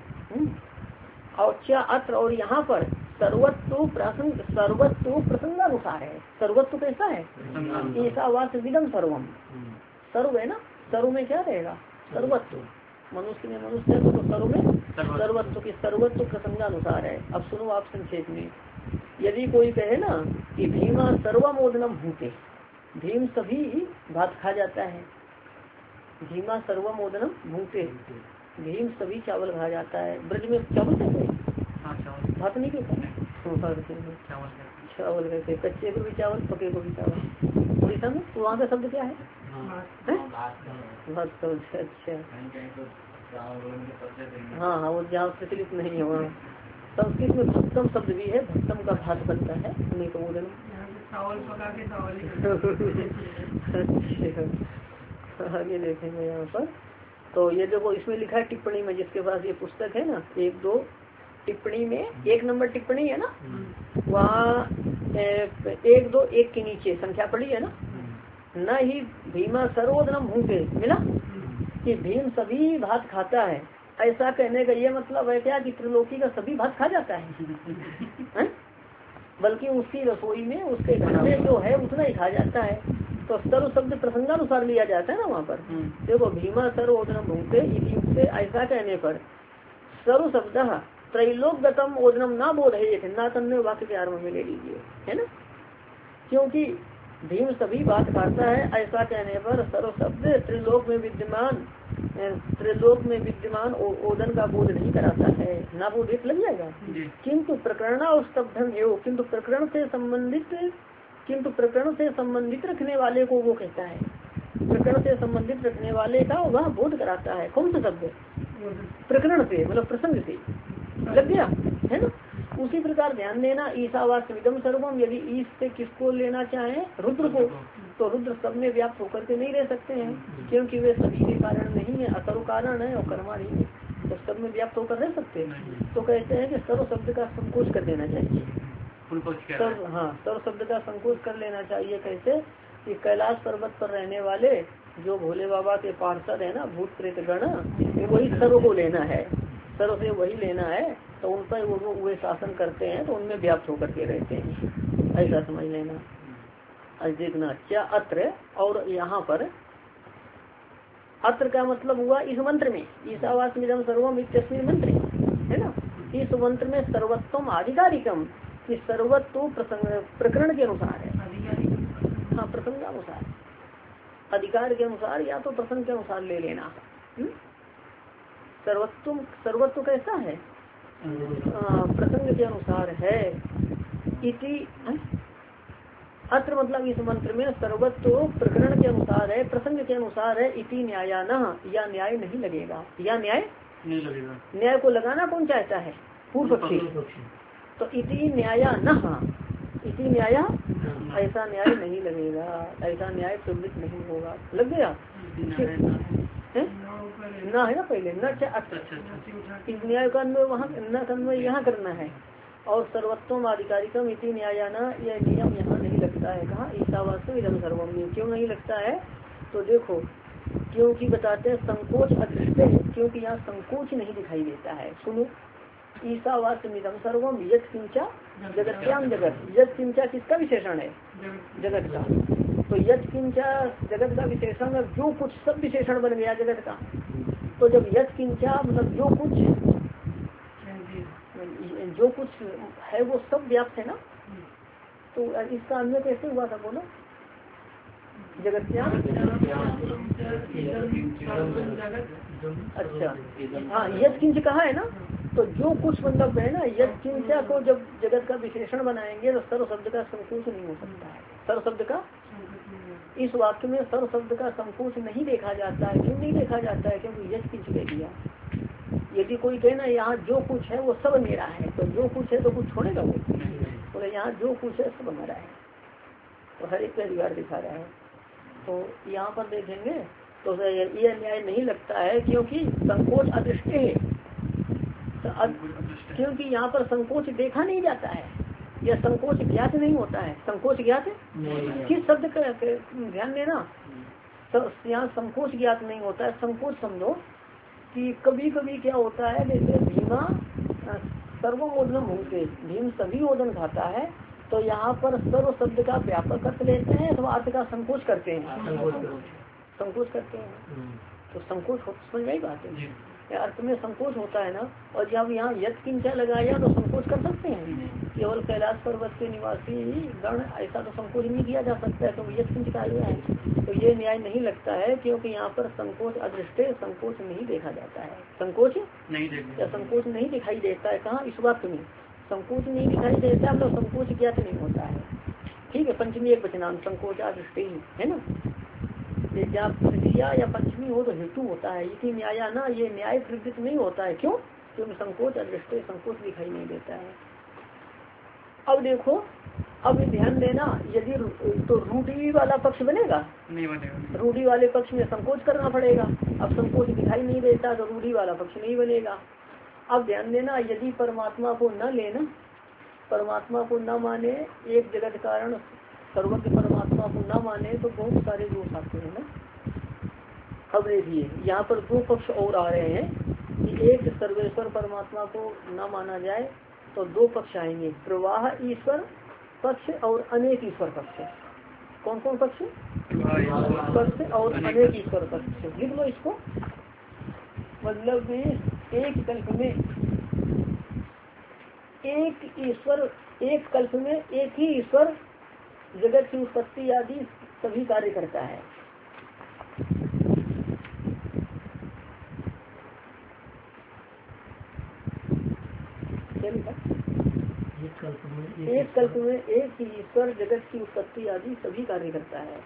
और चा अत्र और यहाँ पर सर्वत्व प्रसंगानुसार है। सर्वत्व कैसा है, ऐसा वास विदम सर्वम, सर्व है ना, सर्व में क्या रहेगा सर्वत्व, मनुष्य में मनुष्य तो सर्व में सर्वत्व की सर्वत्व प्रसंगानुसार है। अब सुनो आप संक्षेप में, यदि कोई कहे ना कि भीमा सर्वमोदनम भूते, भीम सभी भात खा जाता है, भीमा सर्वमोदनम भूते, भीम सभी चावल खा जाता है। ब्रज में चावल कहते हैं, भात नहीं कहते चावल कहते, कच्चे को भी चावल पके को भी चावल। उड़ीसा में तो वहाँ का शब्द क्या है, भात। अच्छा हाँ हाँ, वो जहाँ प्रचलित नहीं है वहाँ। संस्कृत में भक्तम शब्द भी है, भक्तम का भात बनता है, नहीं तो बोले चावल पका के अच्छा आगे देखेंगे यहाँ पर। तो ये देखो इसमें लिखा है टिप्पणी में, जिसके पास ये पुस्तक है ना, 1-2 टिप्पणी में 1 नंबर टिप्पणी है ना, वहाँ 1-2-1 के नीचे संख्या पड़ी है ना, न ही भीमा सर्वोदनम भूते मिला कि भीम सभी भात खाता है। ऐसा कहने का ये मतलब है क्या कि त्रिलोकी का सभी भात खा जाता है? बल्कि उसकी रसोई में उसके घर में जो है उतना ही खा जाता है। तो सर्व शब्द प्रसंगानुसार लिया जाता है ना वहाँ पर। देखो भीमा सर्वोदनम भूते से ऐसा कहने पर सर्व शब्द त्रैलोकगतम ओदनम ना बोधयेत, ना तन्मय वाक्य के आरंभ में ले लीजिए, है ना। क्योंकि भीम सभी बात खाता है, ऐसा कहने पर सर्व शब्द त्रिलोक में विद्यमान ओदन का बोध नहीं कराता है, ना बोध एक लग जाएगा। किंतु प्रकरण और स्तब्धम एवं, किंतु प्रकरण से संबंधित रखने वाले को वो कहता है, प्रकरण से संबंधित रखने वाले का वह बोध कराता है। कौन सा शब्द, प्रकरण से मतलब प्रसंग से लग गया, है ना। उसी प्रकार ध्यान देना, ईशावास विदम सर्वम, यदि ईश से किसको लेना चाहे रुद्र को, तो रुद्र सब में व्याप्त होकर के नहीं रह सकते हैं, क्योंकि वे सभी के कारण नहीं है, असर्व कारण है और कर्मा नहीं है, तो सब में व्याप्त होकर रह सकते हैं। तो कहते हैं कि सर्व शब्द का संकोच कर देना चाहिए, सर्व शब्द का संकोच कर लेना चाहिए। कैसे कि कैलाश पर्वत पर रहने वाले जो भोले बाबा के पार्षद है ना, भूत प्रेत गण, वही सर्व को लेना है, सर्व से वही लेना है, तो उन पर वो शासन करते हैं, तो उनमें व्याप्त होकर के रहते हैं, ऐसा समझ लेना। आज देखना क्या अत्र, और यहाँ पर अत्र का मतलब हुआ इस मंत्र में, ईशावास मिदम सर्वम इत्यस्मिन् मंत्र, है ना। इस मंत्र में सर्वत्वम आधिकारिकम, कि सर्वत्व प्रकरण के अनुसार है, हाँ प्रसंगानुसार, अधिकार के अनुसार या तो प्रसंग के अनुसार ले लेना। सर्वत्व कैसा है, प्रसंग के अनुसार है। इति अत्र मतलब इस मंत्र में सर्वत्व प्रकरण के अनुसार है, प्रसंग के अनुसार है। इति न्यायान, या न्याय नहीं लगेगा, या न्याय नहीं लगेगा। न्याय को लगाना कौन चाहता है, पूर्व पक्षी। तो इति न्यायान, इति न्याय, ऐसा न्याय नहीं लगेगा, ऐसा न्याय प्रवृत्त नहीं होगा। लग गया ना, है ना पहले न इस न्याय का अन्वय वहाँ न अन्वय यहाँ करना है। और सर्वत्वम आधिकारिकम इति न्यायाना, यह नियम यहाँ नहीं लगता है। कहाँ, ईशावास्य इदम सर्वम में क्यों नहीं लगता है, तो देखो क्योंकि बताते हैं संकोच अदृष्ट है, क्योंकि यहाँ संकोच नहीं दिखाई देता है। सुनो, ईशावास्य इदम सर्वम यत् किंचा जगत्याम जगत, यत् किंचा किसका विशेषण है, जगत का। तो यत् किंचा जगत का विशेषण, जो कुछ सब विशेषण बन गया जगत का। तो जब यत् किंचा मतलब जो कुछ है वो सब व्याप्त है ना, तो इसका अन्य कैसे हुआ था बोलो? जगत क्या? अच्छा हाँ, यत् किंच कहा है ना, तो जो कुछ मतलब है ना, यत् किंचा को जब जगत का विशेषण बनाएंगे तो सर्व शब्द का संकोच नहीं हो सकता है। सर्व शब्द का इस वाक्य में सर्व शब्द का संकोच नहीं देखा जाता है। क्यों नहीं देखा जाता है? क्योंकि यत् किंच ले दिया। यदि कोई कहे ना यहाँ जो कुछ है वो सब मेरा है, तो जो कुछ है तो कुछ छोड़ेगा वो? बोले यहाँ जो कुछ है सब मेरा है, तो हर एक का अधिकार दिखा रहा है। तो यहाँ पर देखेंगे तो ये न्याय नहीं लगता है, क्योंकि संकोच अदृष्टे है। क्योंकि यहाँ पर संकोच देखा नहीं जाता है, या संकोच ज्ञात नहीं होता है। संकोच ज्ञात किस शब्द का ध्यान देना, यहाँ संकोच ज्ञात नहीं होता है। संकोच समझो कि कभी कभी क्या होता है, जैसे भीमा सर्वमोदन भूमते, भीम सभी ओदन खाता है, तो यहाँ पर सर्व शब्द का व्यापक अर्थ लेते हैं अथवा अर्थ का संकोच करते हैं। संकोच करते हैं तो संकोच समझ में ही बात है, अर्थ में संकोच होता है ना। और जब यहाँ यत् किंचा लगाया तो संकोच कर सकते हैं, केवल कैलाश पर्वत के निवासी गण ऐसा तो संकोच नहीं किया जा सकता है, तो यत् किंच कहा गया है। तो ये न्याय नहीं लगता है, क्योंकि यहाँ पर संकोच अदृष्टे संकोच नहीं देखा जाता है। संकोच नहीं या संकोच नहीं दिखाई देता है। कहाँ? इस वाक्य में संकोच नहीं दिखाई देता, मतलब संकोच ज्ञात नहीं होता है। ठीक है, पंचमी एक वचनांत संकोच अदृष्टे है ना, जब तृतीया या पंचमी हो तो हेतु होता है। इसी न्याय ना, ये न्याय प्रवृत्त नहीं होता है। क्यों? क्योंकि संकोच अदृष्टे संकोच दिखाई नहीं देता है। अब देखो, अब ध्यान देना, यदि तो रूढ़ी वाला पक्ष बनेगा, नहीं बनेगा। रूढ़ी वाले पक्ष में संकोच करना पड़ेगा। अब संकोच दिखाई नहीं देता तो रूढ़ी वाला पक्ष नहीं बनेगा। अब ध्यान देना, यदि परमात्मा को न लेना, परमात्मा को न माने, एक जगत कारण सर्वज्ञ परमात्मा को न माने, तो बहुत सारे दोष आते हैं ना। अब देखिए यहाँ पर दो पक्ष और आ रहे हैं कि एक सर्वेश्वर परमात्मा को न माना जाए तो दो पक्ष आएंगे, प्रवाह ईश्वर पक्ष और अनेक ईश्वर पक्ष। कौन कौन पक्ष? पक्ष और अनेक ईश्वर पक्ष। लिख लो इसको, मतलब एक कल्प में एक ईश्वर, एक कल्प में एक ही ईश्वर जगत की उत्पत्ति आदि सभी कार्य करता है। एक कल्प में एक ही ईश्वर जगत की उत्पत्ति आदि सभी कार्य करता है।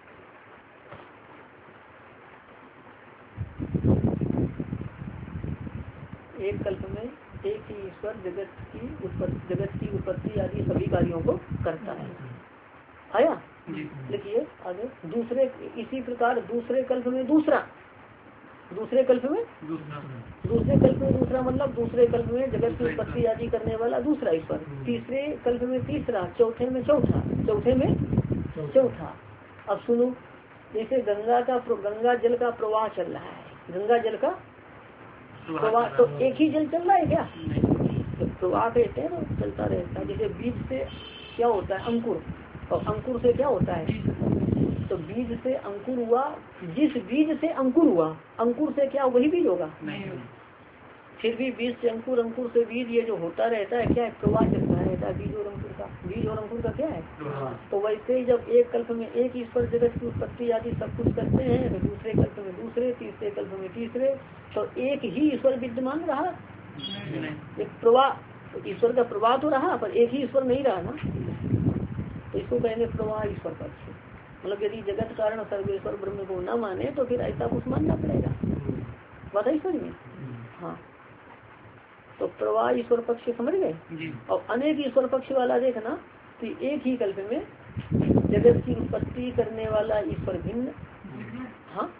एक कल्प में एक ही ईश्वर जगत की उत्पत्ति आदि सभी कार्यों को करता है। आया? लिखिए आगे। दूसरे इसी प्रकार दूसरे कल्प में दूसरा, दूसरे कल्प में दूसरा मतलब दूसरे कल्प में जगत की उत्पत्ति आदि करने वाला दूसरा ईश्वर। तीसरे कल्प में तीसरा, चौथे में चौथा, चौथे में चौथा। अब सुनो, जैसे गंगा जल का प्रवाह चल रहा है, गंगा जल का प्रवाह, तो एक ही जल चल रहा है क्या? तो प्रवाह कहते हैं ना, चलता रहता है। जैसे बीज से क्या होता है? अंकुर, और अंकुर से क्या होता है? तो बीज से अंकुर हुआ, जिस बीज से अंकुर हुआ, अंकुर से क्या वही बीज होगा? फिर भी बीज से अंकुर, अंकुर से बीज, ये जो होता रहता है क्या है? प्रवाह चलता रहता है बीज और अंकुर का। बीज और अंकुर का क्या है? तो वैसे ही जब एक कल्प में एक ईश्वर जगत की उत्पत्ति आदि सब कुछ करते हैं, तो दूसरे कल्प में दूसरे, तीसरे कल्प में तीसरे, तो एक ही ईश्वर विद्यमान रहा। एक प्रवाह, तो ईश्वर का प्रवाह तो रहा, पर एक ही ईश्वर नहीं रहा ना, तो इसको कहेंगे प्रवाह ईश्वर पक्ष। मतलब यदि जगत कारण सर्वेश्वर ब्रह्म को न माने तो फिर ऐसा कुछ मानना पड़ेगा। बताइए समझ में? हाँ, तो प्रवाह ईश्वर पक्ष समझ गए। और अनेक ईश्वर पक्ष वाला देखना, तो एक ही कल्प में जगत की उत्पत्ति करने वाला ईश्वर भिन्न। हाँ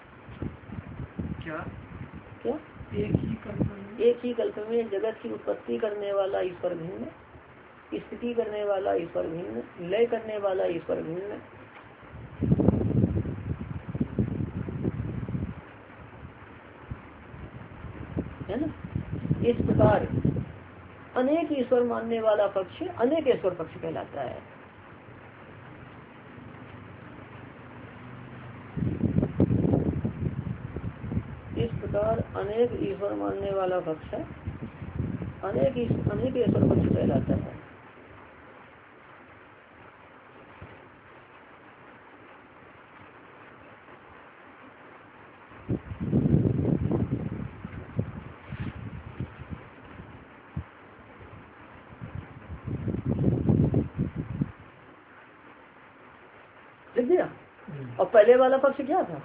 क्या? एक ही कल्प में जगत की उत्पत्ति करने वाला ईश्वर भिन्न, स्थिति करने वाला ईश्वर भिन्न, लय करने वाला ईश्वर भिन्न। है ना? इस प्रकार अनेक ईश्वर मानने वाला पक्ष अनेक ईश्वर पक्ष कहलाता है। अनेक ईश्वर मानने वाला पक्ष है, अनेक ईश्वर पक्ष कहलाता है। लिख दिया। और पहले वाला पक्ष क्या था,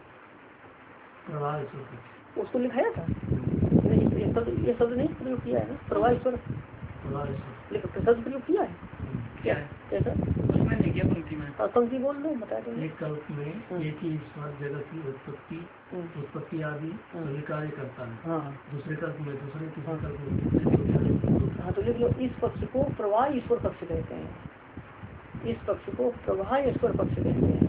उसको लिखाया था, ये शब्द नहीं प्रयोग किया है ना, प्रवाह ईश्वर शब्द प्रयोग किया है क्या, कैसा और पंक्ति बोल दो, बता दो। एक कल्प में एक ही ईश्वर जगत की उत्पत्ति आदि सभी कार्य करता है। हाँ। दूसरे कल्प में दूसरे, तीसरे कल्प में। हाँ, तो लिख लो, इस पक्ष को प्रवाह ईश्वर पक्ष कहते हैं, इस पक्ष को प्रवाह ईश्वर पक्ष कहते हैं।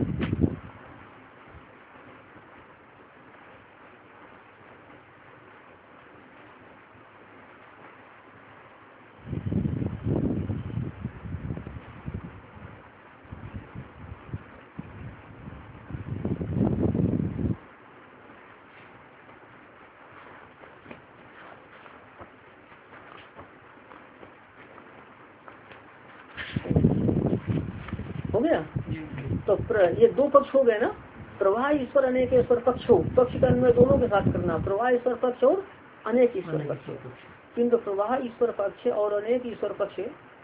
हो गया। तो ये दो पक्ष हो गए ना, प्रवाह ईश्वर अनेक ईश्वर पक्ष हो, पक्ष का अन्वय दोनों के साथ करना, प्रवाह ईश्वर पक्ष और अनेक ईश्वर पक्ष। किंतु प्रवाह ईश्वर पक्ष और अनेक ईश्वर पक्ष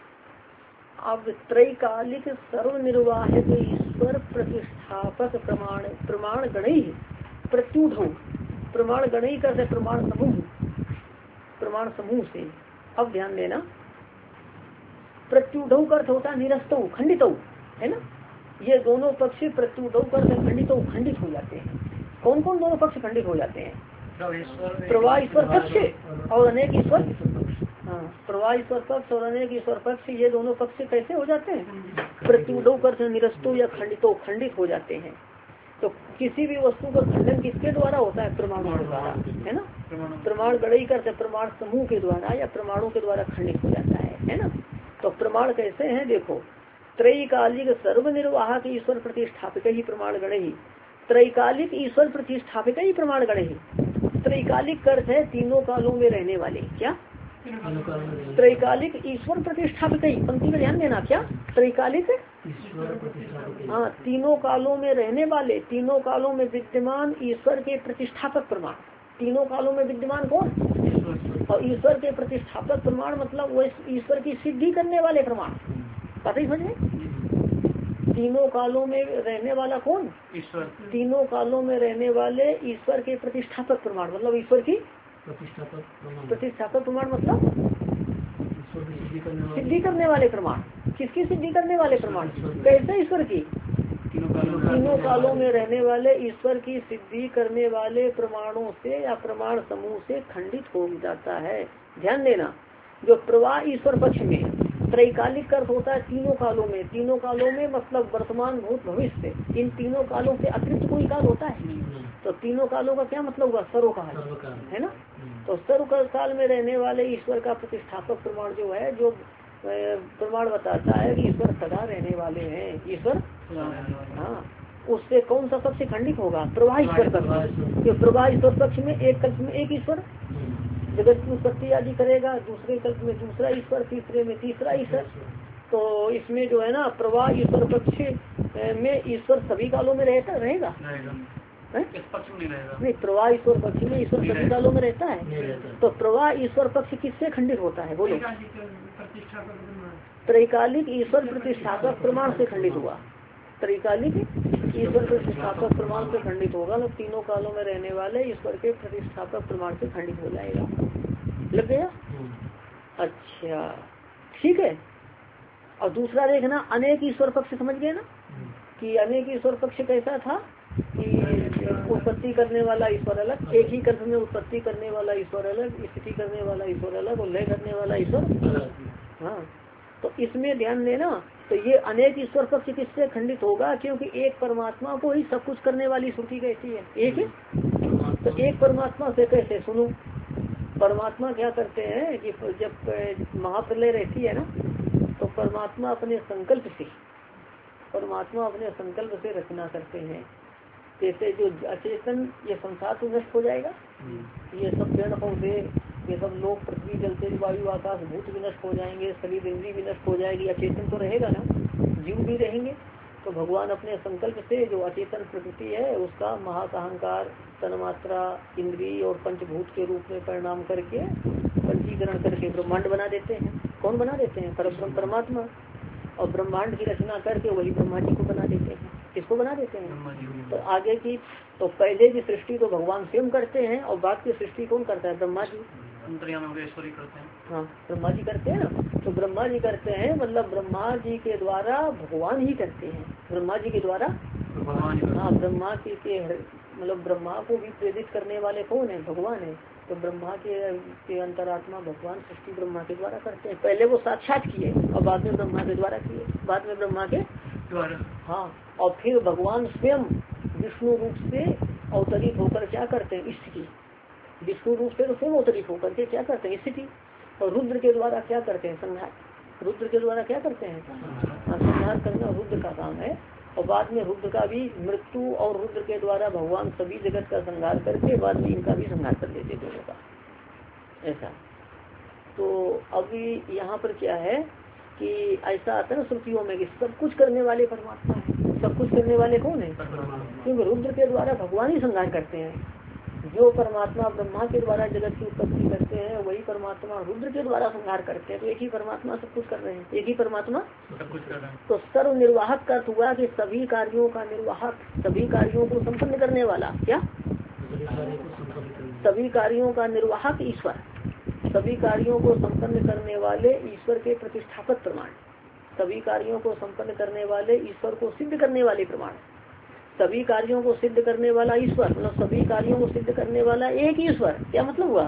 अब त्रैकालिक सर्वनिर्वाहित ईश्वर प्रतिष्ठापक प्रमाण गणई प्रत्युत हो, प्रमाण गणई करते प्रमाण समूह से। अब ध्यान देना, प्रत्युत अर्थ होता है निरस्त खंडित है ना, ये दोनों पक्ष प्रत्युत करते खंडित हो जाते हैं। कौन कौन दोनों पक्ष खंडित हो जाते हैं, प्रवाह ईश्वर पक्ष और अनेक ईश्वर, हाँ, प्रवाह ईश्वर पक्ष और अनेक ईश्वर पक्ष, ये दोनों पक्ष कैसे हो जाते हैं, प्रत्युत करते निरस्तो या खंडित हो जाते हैं। तो किसी भी वस्तु का खंडन किसके द्वारा होता है, प्रमाणों के द्वारा, है ना, प्रमाण गणई करते प्रमाण समूह के द्वारा या प्रमाणों के द्वारा खंडित हो जाता है ना। तो प्रमाण कैसे हैं, देखो, त्रैकालिक सर्वनिर्वाहक ईश्वर प्रतिष्ठापित ही प्रमाण गण ही, त्रैकालिक ईश्वर प्रतिष्ठापित ही प्रमाण गण ही। त्रैकालिक अर्थ है तीनों कालों में रहने वाले, क्या त्रैकालिक ईश्वर प्रतिष्ठापित ही, पंक्ति में ध्यान देना, क्या त्रैकालिक, हाँ, तीनों कालों में रहने वाले, तीनों कालों में विद्यमान ईश्वर के प्रतिष्ठापक प्रमाण। तीनों कालों में विद्यमान कौन, और ईश्वर के प्रतिष्ठापक प्रमाण मतलब वो ईश्वर की सिद्धि करने वाले प्रमाण, पता ही समझे। तीनों कालों में रहने वाला कौन, ईश्वर। तीनों कालों में रहने वाले ईश्वर के प्रतिष्ठापक प्रमाण मतलब ईश्वर की प्रतिष्ठापक प्रमाण मतलब सिद्धि करने वाले प्रमाण। किसकी सिद्धि करने वाले प्रमाण, कैसे ईश्वर की, तीनों कालों में रहने वाले ईश्वर की सिद्धि करने वाले प्रमाणों से या प्रमाण समूह से खंडित हो जाता है। ध्यान देना, जो प्रवाह ईश्वर पक्ष में त्रैकालिक अर्थ होता है तीनों कालों में, तीनों कालों में मतलब वर्तमान भूत भविष्य, इन तीनों कालों से अतिरिक्त कोई काल होता है। तो तीनों कालों का क्या मतलब हुआ, सर्वकाल, है ना। तो सर्व काल में रहने वाले ईश्वर का प्रतिष्ठापक प्रमाण जो है, जो प्रमाण बताता है कि ईश्वर सदा रहने वाले हैं, ईश्वर, हाँ, उससे कौन सा पक्ष खंडित होगा, प्रवाह ईश्वर पक्ष। तो प्रवाह ईश्वर पक्ष में एक कल्प में एक ईश्वर जगत की उत्पत्ति आदि करेगा, दूसरे कल्प में दूसरा ईश्वर, तीसरे में तीसरा ईश्वर। तो इसमें जो है ना, प्रवाह ईश्वर पक्ष में ईश्वर सभी कालों में रहेगा नहीं, प्रवाह ईश्वर पक्ष में ईश्वर सभी कालों में रहता है। तो प्रवाह ईश्वर पक्ष किससे खंडित होता है, बोलो, त्रैकालिक ईश्वर प्रतिष्ठापक प्रमाण से खंडित हुआ। त्रैकालिक ईश्वर प्रतिष्ठापक प्रमाण से खंडित होगा, तो तीनों कालों में रहने वाले ईश्वर के प्रतिष्ठापक प्रमाण से खंडित हो जाएगा। लग गया, अच्छा, ठीक है। और दूसरा देखना, अनेक ईश्वर पक्ष समझ गए ना, कि अनेक ईश्वर पक्ष कैसा था कि उत्पत्ति करने वाला ईश्वर अलग, एक ही कल्प में उत्पत्ति करने वाला ईश्वर अलग, स्थिति करने वाला ईश्वर अलग और लय करने वाला ईश्वर, हाँ। तो इसमें ध्यान देना, तो ये अनेक ईश्वर पक्ष किससे खंडित होगा, क्योंकि एक परमात्मा को ही सब कुछ करने वाली श्रुति कहती है, एक ही। तो एक परमात्मा से कैसे, सुनो, परमात्मा क्या करते हैं कि जब महाप्रलय रहती है ना, तो परमात्मा अपने संकल्प से रचना करते हैं। जैसे जो अचेतन ये संसार तो नष्ट हो जाएगा, ये सब पेड़ पौधे, ये सब लोग, पृथ्वी, जल, तेज, वायु, आकाश, भूत भी नष्ट हो जाएंगे, शरीर इंद्रिय भी नष्ट हो जाएगी, अचेतन तो रहेगा ना, जीव भी रहेंगे। तो भगवान अपने संकल्प से जो अचेतन प्रकृति है उसका महाअहंकार, तन्मात्रा, इंद्रिय और पंचभूत के रूप में परिणाम करके पंचीकरण करके ब्रह्मांड बना देते हैं। कौन बना देते हैं? परब्रह्म परमात्मा। और ब्रह्मांड की रचना करके वही ब्रह्मा जी को बना देते हैं। किसको बना देते हैं? तो आगे की, तो पहले की सृष्टि तो भगवान स्वयं करते हैं और बाद की सृष्टि कौन करता है? ब्रह्मा जी। अंतर्यामी करते हैं। हाँ, ब्रह्मा जी करते हैं ना। तो ब्रह्मा जी करते हैं, मतलब ब्रह्मा जी के द्वारा भगवान ही करते हैं। ब्रह्मा जी के द्वारा, हाँ, ब्रह्मा जी के मतलब ब्रह्मा को भी प्रेरित करने वाले कौन है? भगवान है। तो ब्रह्मा के अंतरात्मा भगवान सृष्टि ब्रह्मा के द्वारा करते हैं। पहले वो साक्षात किए और बाद में ब्रह्मा के द्वारा किए, बाद में ब्रह्मा के द्वारा। हाँ, और फिर भगवान स्वयं विष्णु रूप से अवतरित होकर क्या करते हैं? स्थिति। विष्णु रूप से स्वयं अवतरित होकर के क्या करते हैं? स्थिति। और रुद्र के द्वारा क्या करते हैं? संहार। रुद्र के द्वारा क्या करते हैं? संहार करना रुद्र का काम है। और बाद में रुद्र का भी मृत्यु, और रुद्र के द्वारा भगवान सभी जगत का संहार करके बाद में इनका भी संहार कर देते दोनों का, ऐसा। तो अभी यहाँ पर क्या है कि ऐसा आता है ना श्रुतियों में कि सब कुछ करने वाले परमात्मा है। सब कुछ करने वाले कौन है? क्योंकि रुद्र के द्वारा भगवान ही संहार करते हैं। जो परमात्मा ब्रह्मा के द्वारा जगत की उत्पत्ति करते हैं वही परमात्मा रुद्र के द्वारा संहार करते हैं। तो एक ही परमात्मा सब कुछ कर रहे हैं, एक ही परमात्मा सब कुछ कर रहे हैं। तो सर्व निर्वाहक का अर्थ हुआ कि सभी कार्यों का निर्वाहक, सभी कार्यों को संपन्न करने वाला। क्या? सभी कार्यों का निर्वाहक ईश्वर, सभी कार्यों को संपन्न करने वाले ईश्वर के प्रतिष्ठापक प्रमाण, सभी कार्यों को संपन्न करने वाले ईश्वर को सिद्ध करने वाले प्रमाण, सभी कार्यों को सिद्ध करने वाला ईश्वर, मतलब सभी कार्यों को सिद्ध करने वाला एक ईश्वर। क्या मतलब हुआ?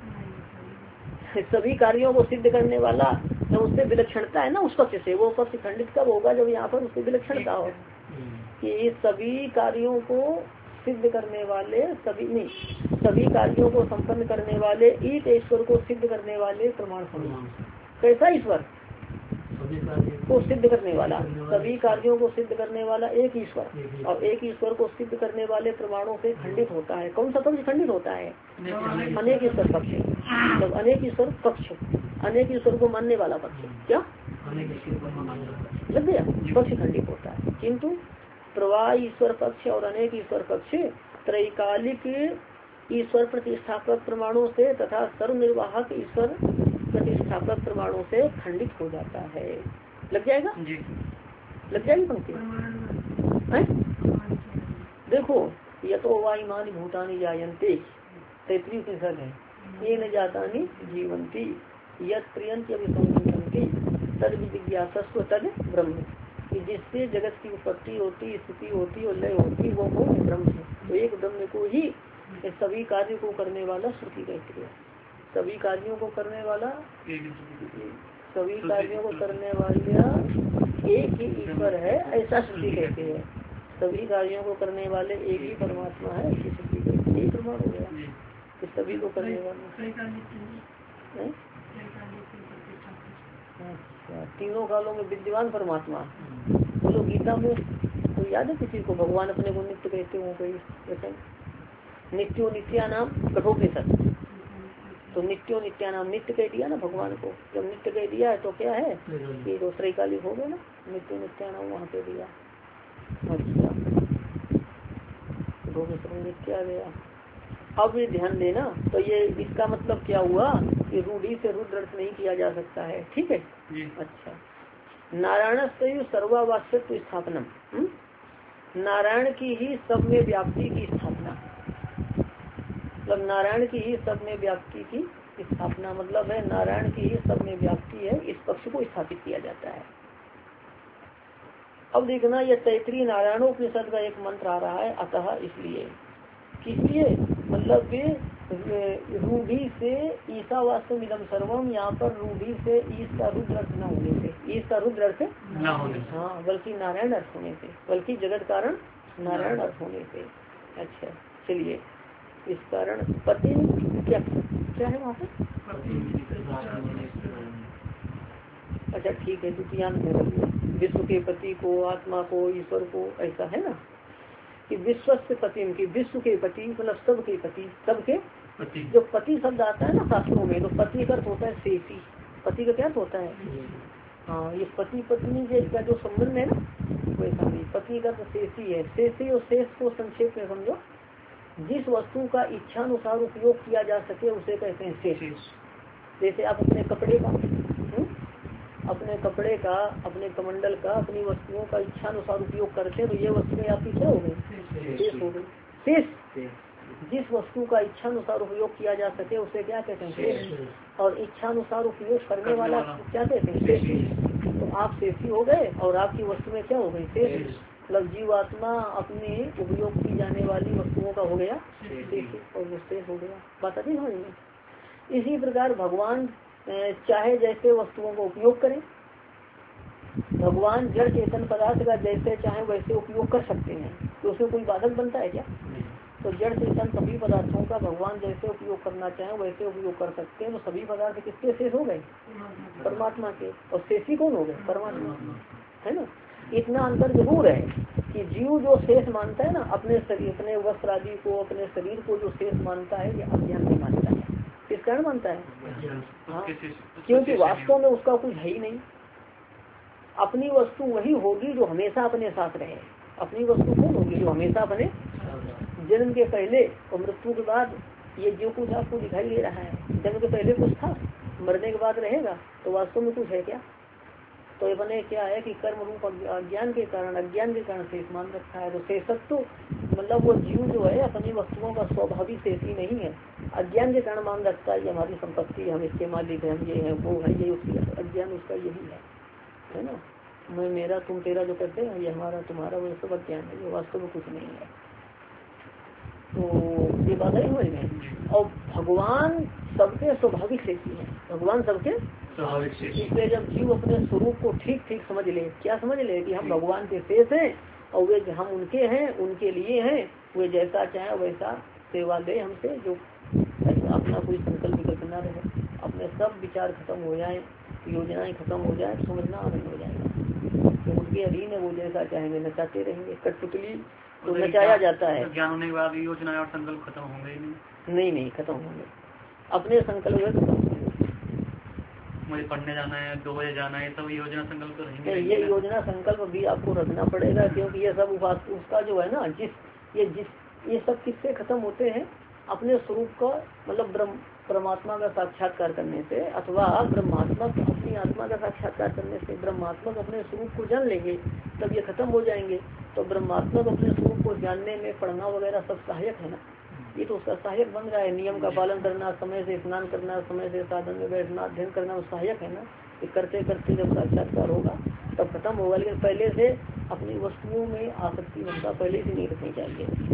सभी कार्यों को सिद्ध करने वाला, जब उससे विलक्षणता है ना उस पक्ष से, वो पक्ष खंडित कब होगा? जब यहाँ पर उससे विलक्षणता हो कि सभी कार्यों को सिद्ध करने वाले, सभी कार्यों को संपन्न करने वाले एक ईश्वर को सिद्ध करने वाले प्रमाण समूह। कैसा ईश्वर? को सिद्ध करने वाला, सभी कार्यों को सिद्ध करने वाला एक ईश्वर, और एक ईश्वर को सिद्ध करने वाले प्रमाणों से खंडित होता है। कौन सा पक्ष खंडित होता है? अनेक ईश्वर पक्ष। जब अनेक ईश्वर पक्ष, अनेक ईश्वर को मानने वाला पक्ष, क्या लग गया? पक्ष खंडित होता है। किंतु प्रवाह ईश्वर पक्ष और अनेक ईश्वर पक्ष त्रैकालिक ईश्वर प्रतिष्ठापक प्रमाणों से तथा सर्वनिर्वाहक ईश्वर प्रतिष्ठापक प्रमाणों से खंडित हो जाता है। लग जाएगा जी? लग जाएगी पंक्ति? देखो, यतो वायुमानि भूतानि जायन्ते, 33 उपनिषद है, ये न जातानि जीवंती, यत् प्रियन्ति अभिसंसन्ति तद विजिज्ञासस्व तद ब्रह्म। जिससे जगत की उत्पत्ति होती, स्थिति होती और लय होती, वो कौन है? ब्रह्म है। तो एक ब्रह्म को ही सभी कार्य को करने वाला श्रुति कहती है। सभी कार्यों को करने वाला, सभी कार्यों को करने वाला एक ही ईश्वर है, ऐसा श्रुति कहती है। सभी कार्यों को करने वाले एक ही परमात्मा है, ऐसी श्रुति कहती है। यही प्रमाण हो गया कि सभी को करने वाले। अच्छा, तीनों कालों में विद्यमान परमात्मा। बोलो गीता में तो याद है किसी को? भगवान अपने को नित्य कहते हो कोई वचन? नित्यो नित्या नाम कठोपनिषद। तो नित्यो नित्या नाम, नित्य कह दिया ना भगवान को। जब नित्य कह दिया है तो क्या है कि जो त्रैकालिक हो गए ना, नित्यो नित्या नाम वहाँ पे दिया। अच्छा, नित्य आ गया। अब ये ध्यान देना, तो ये इसका मतलब क्या हुआ कि रूढ़ी से रुद्र अर्थ नहीं किया जा सकता है। ठीक है? अच्छा, नारायण से सर्वावास्यत्व स्थापना, नारायण की ही सब में व्याप्ति की स्थापना, मतलब नारायण की ही सब में व्याप्ति की स्थापना, मतलब है नारायण की ही सब में व्याप्ति है, इस पक्ष को स्थापित किया जाता है। अब देखना, यह तैतरीय नारायणोपनिषद का एक मंत्र आ रहा है, अतः इसलिए, किसलिए, मतलब रूढ़ी से ईसा वास्तव इदम सर्वम, यहाँ पर रूढ़ी से ईस का रुद्र अर्थ न होने से, ईस का रुद्र अर्थ न होने से, हाँ, बल्कि नारायण अर्थ होने से, बल्कि जगत कारण नारायण अर्थ होने से। अच्छा, चलिए, इस कारण पति क्या क्या है वहाँ पे? अच्छा ठीक है, द्वितीयांत में विश्व के पति को, आत्मा को, ईश्वर को, ऐसा है ना। कि विश्वस्य पति की, विश्व के पति मतलब सब के पति, सबके पति। जो पति शब्द आता है ना शास्त्रों में, तो पति का अर्थ होता है शेषी। पति का क्या अर्थ होता है? हाँ, ये पति पत्नी का जो संबंध है ना वैसा नहीं। पति का तो शेषी है। शेषी और शेष को संक्षेप में समझो, जिस वस्तु का इच्छानुसार उपयोग किया जा सके उसे कहते हैं शेष। जैसे आप अपने कपड़े का अपने कमंडल का, अपनी वस्तुओं का इच्छानुसार उपयोग करते हैं, तो ये वस्तुएं आपकी क्या हो गई? शेष हो गई। शेष जिस वस्तु का इच्छानुसार उपयोग किया जा सके उसे क्या कहते हैं? शेष। और इच्छानुसार उपयोग करने वाला क्या कहते हैं? शेष। तो आप शेषी हो गए और आपकी वस्तुएं क्या हो गई? शेष। मतलब जीवात्मा अपने उपयोग की जाने वाली वस्तुओं का हो गया शेषी और वो शेष हो गया। बात आती समझ में? इसी प्रकार भगवान चाहे जैसे वस्तुओं का उपयोग करें, भगवान जड़ चेतन पदार्थ का जैसे चाहे वैसे उपयोग कर सकते हैं, तो उसमें कोई बाधक बनता है क्या? तो जड़ चेतन सभी पदार्थों का भगवान जैसे उपयोग करना चाहे वैसे उपयोग कर सकते हैं। तो सभी पदार्थ किसके शेष हो गए? परमात्मा के। और शेषी कौन हो गए? परमात्मा, है ना। इतना अंतर जरूर है कि जीव जो शेष मानता है ना अपने शरीर, अपने वस्त्र आदि को, अपने शरीर को जो शेष मानता है ये अज्ञान नहीं मानता है। किस कारण मानता है? हाँ, क्योंकि वास्तव में उसका कुछ है ही नहीं। अपनी वस्तु वही होगी जो हमेशा अपने साथ रहे। अपनी वस्तु कौन होगी? जो हमेशा अपने जन्म के पहले और मृत्यु के बाद ये जो कुछ आपको दिखाई दे रहा है, जन्म के पहले कुछ था, मरने के बाद रहेगा, तो वास्तव में कुछ है क्या? तो ये बने क्या है कि कर्म रूप अज्ञान के कारण शेष मान रखा है। तो शेषत्व मतलब वो जीव जो है अपनी वस्तुओं का स्वाभाविक शेषी नहीं है, अज्ञान के कारण मान रखता है। ये हमारी संपत्ति, हम इसके मालिक हैं, हम ये है वो है, ये उसकी अज्ञान उसका यही है ना। मैं मेरा तुम तेरा जो कहते हैं ये हमारा तुम्हारा वो सब अज्ञान है, ये वास्तव में कुछ नहीं है। तो ये बात है समझ में। और भगवान सबके स्वाभाविक शेषी है, भगवान सबके स्वाभाविक शेषी। इसलिए जब जीव अपने स्वरूप को ठीक ठीक समझ ले, क्या समझ ले कि हम भगवान के शेष हैं और वे हम उनके हैं, उनके लिए हैं, वे जैसा चाहे वैसा सेवा दे हमसे, जो अपना कोई संकल्प विकल्प न रहे, अपने सब विचार खत्म हो जाए, योजनाएं खत्म हो जाए, समझना आनंद हो जाएगा। तो उनके अधीन है, वो जैसा चाहेंगे नचाते रहेंगे। कठपुतली तो नचाया जाता है। ज्ञान होने के बाद योजना और संकल्प खत्म होंगे नहीं खत्म होंगे, अपने संकल्प खत्म होंगे। मुझे पढ़ने जाना है, 2 बजे जाना है, सब योजना संकल्प रहेंगे। ये योजना संकल्प भी आपको रखना पड़ेगा, क्योंकि ये सब उसका जो है ना ये सब किससे खत्म होते हैं? अपने स्वरूप का मतलब परमात्मा का साक्षात्कार करने से, अथवा ब्रह्मात्मक अपनी आत्मा का साक्षात्कार करने से। ब्रह्मात्मक अपने स्वरूप को जान लेंगे तब ये खत्म हो जाएंगे। तो ब्रह्मात्मक अपने स्वरूप को जानने में पढ़ना वगैरह सब सहायक है ना, ये तो उसका सहायक बन रहा है। नियम का पालन करना, समय से स्नान करना, समय से साधन में बैठना, अध्ययन करना, वो सहायक है ना। ये करते करते जब साक्षात्कार होगा तब खत्म होगा। लेकिन पहले से अपनी वस्तुओं में आसक्ति ममता पहले से नहीं रखनी चाहिए।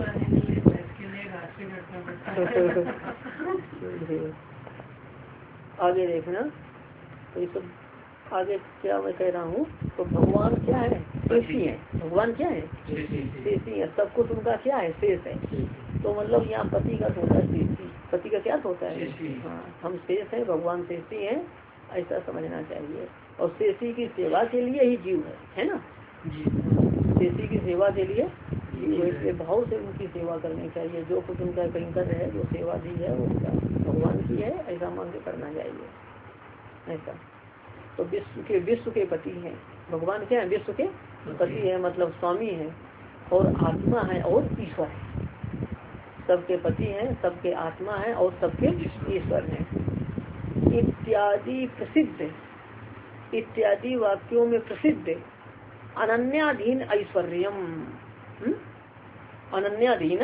आगे देखना तो ये सब आगे क्या मैं कह रहा हूँ। तो भगवान क्या है? शेषी है। भगवान क्या है? शेषी है। सब कुछ उनका क्या है? शेष है। तो मतलब यहाँ पति का होता है शेषी। पति का क्या होता है? हाँ, हम शेष है, भगवान शेषी है, ऐसा समझना चाहिए। और शेषी की सेवा के लिए ही जीव है ना। शेषी की सेवा के लिए वैसे भाव से उनकी सेवा करनी चाहिए। जो कुछ उनका कहीं कर है, जो सेवा दी है उसका भगवान की है, ऐसा मान के करना चाहिए ऐसा। तो विश्व के पति हैं भगवान। क्या है? विश्व के पति है, मतलब स्वामी है और आत्मा है और ईश्वर है। सबके पति हैं, सबके आत्मा है और सबके ईश्वर हैं। इत्यादि प्रसिद्ध, इत्यादि वाक्यों में प्रसिद्ध अनन्याधीन ऐश्वर्यम। अनन्याधीन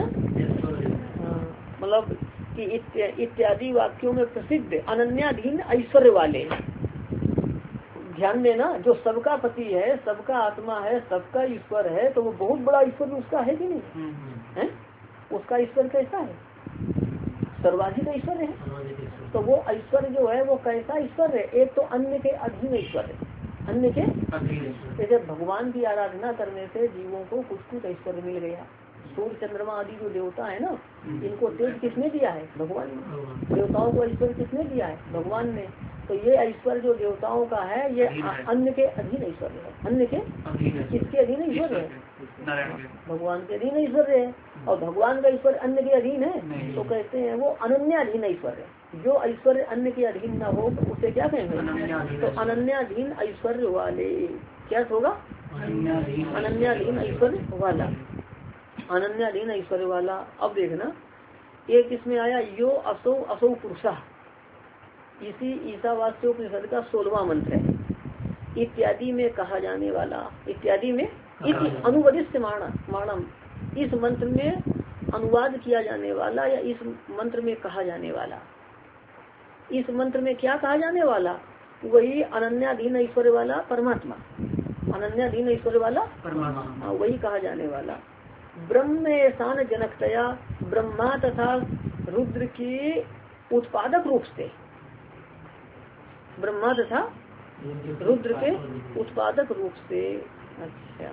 मतलब कि इत्यादि वाक्यों में प्रसिद्ध अनन्याधीन ऐश्वर्य वाले। ध्यान देना, जो सबका पति है, सबका आत्मा है, सबका ईश्वर है, तो वो बहुत बड़ा ईश्वर उसका है कि नहीं है? उसका ईश्वर कैसा है? सर्वाधिक ऐश्वर्य है। तो वो ऐश्वर्य जो है वो कैसा ईश्वर है? एक तो अन्य के अधीन ईश्वर है, अन्य के जैसे भगवान की आराधना करने से जीवों को कुछ कुछ ऐश्वर्य मिल गया। सूर्य चंद्रमा आदि जो देवता है ना, इनको तेज किसने दिया है? भगवान ने। देवताओं को ऐश्वर्य किसने दिया है? भगवान ने। तो ये ऐश्वर्य जो देवताओं का है ये अन्य के अधीन ऐश्वर्य है। अन्य के किसके अधीन ऐश्वर्य है? नारायण के भगवान के अधीन ऐश्वर्य है, और भगवान का ऐश्वर्य अन्य के अधीन है, तो कहते हैं वो अनन्याधीन ऐश्वर्य। जो ऐश्वर्य अन्य के अधीन न हो तो उसे क्या कहेंगे? तो अनन्याधीन ऐश्वर्य वाले। क्या होगा? अनन्याधीन ऐश्वर्य वाला, अनन्याधीन ऐश्वर्य वाला। अब देखना, एक इसमें आया यो असो असो पुरुषा, इसी ईशावास्योपनिषद का 16वां मंत्र है। इत्यादि में कहा जाने वाला, इत्यादि में इति अनुवदित माणम, इस मंत्र में अनुवाद किया जाने वाला या इस मंत्र में कहा जाने वाला। इस मंत्र में क्या कहा जाने वाला? वही अनन्याधीन ऐश्वर्य वाला परमात्मा, अनन्याधीन ऐश्वर्य वाला परमात्मा, वही कहा जाने वाला। ब्रह्मेशान जनकतया, ब्रह्मा तथा रुद्र के उत्पादक रूप से, ब्रह्मा तथा रुद्र के उत्पादक रूप से। अच्छा,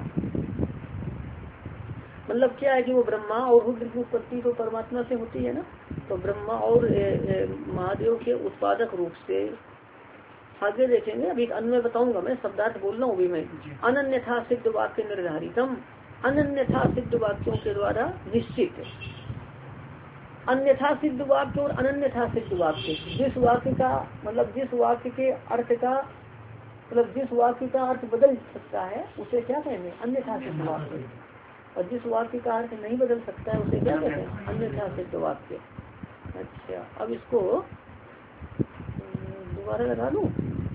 मतलब क्या है कि वो ब्रह्मा और रुद्र की उत्पत्ति तो परमात्मा से होती है ना, तो ब्रह्मा और महादेव के उत्पादक रूप से। आगे देखेंगे, अभी अन्य बताऊंगा मैं, शब्दार्थ बोल रहा हूँ अभी मैं। अनन्यथा सिद्ध वाक्य निर्धारितम, अनन्यथा सिद्ध वाक्यों के द्वारा निश्चित। अन्यथा सिद्ध वाक्य और अनन्यथा सिद्ध वाक्य, जिस वाक्य का मतलब जिस वाक्य के अर्थ का मतलब जिस वाक्य का अर्थ बदल सकता है उसे क्या कहेंगे? अन्यथा सिद्ध वाक्य। और जिस वाक्य का अर्थ नहीं बदल सकता है उसे क्या कहते हैं? अन्यथा सिद्ध वाक्य। अच्छा, अब इसको दोबारा लगा लूं।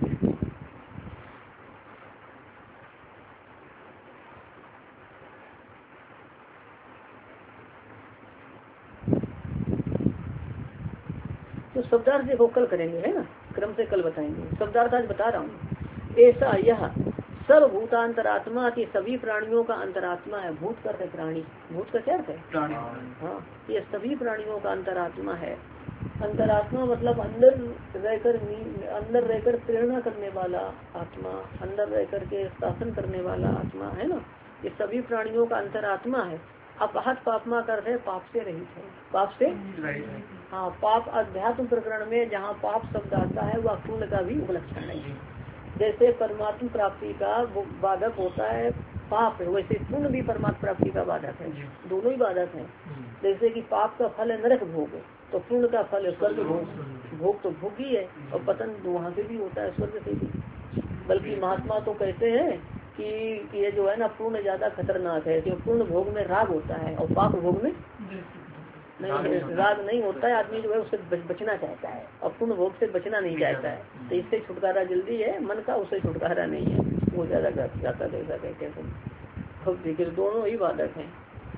तो शब्दार्थ देखो कल करेंगे, है ना, क्रम से कल बताएंगे। शब्दार्थ आज बता रहा हूँ। ऐसा यह सर्वभूतांतरात्मा की सभी प्राणियों का अंतरात्मा है। भूत का है प्राणी, भूत का क्या है? प्राणी। हाँ, ये सभी प्राणियों का अंतरात्मा है। अंतरात्मा मतलब अंदर रहकर प्रेरणा करने वाला आत्मा, अंदर रहकर के शासन करने वाला आत्मा, है ना। ये सभी प्राणियों का अंतरात्मा है। अपहत पापमा कर है, पाप से रहित है, पाप से। हाँ, पाप अध्यात्म प्रकरण में जहाँ पाप शब्द आता है वह पुण्य का भी उपलक्षण है। जैसे परमात्मा प्राप्ति का बाधक होता है पाप है, वैसे पुण्य भी परमात्मा प्राप्ति का बाधक है। दोनों ही बाधक हैं। जैसे कि पाप का फल है नरक भोग, तो पुण्य का फल है स्वर्ग भोग। भोग तो भोग ही है, और पतन वहाँ से भी होता है, स्वर्ग से भी। बल्कि महात्मा तो कहते हैं कि ये जो है ना पुण्य ज्यादा खतरनाक है, क्योंकि पुण्य भोग में राग होता है और पाप भोग में नहीं, राग नहीं होता है। आदमी जो है उससे बचना चाहता है, और पुण्य भोग से बचना नहीं चाहता है, तो इससे छुटकारा जल्दी है। मन का उससे छुटकारा नहीं है, वो ज्यादा जाता है, ऐसा कहते हैं। अब देखिए दोनों ही बाधक हैं।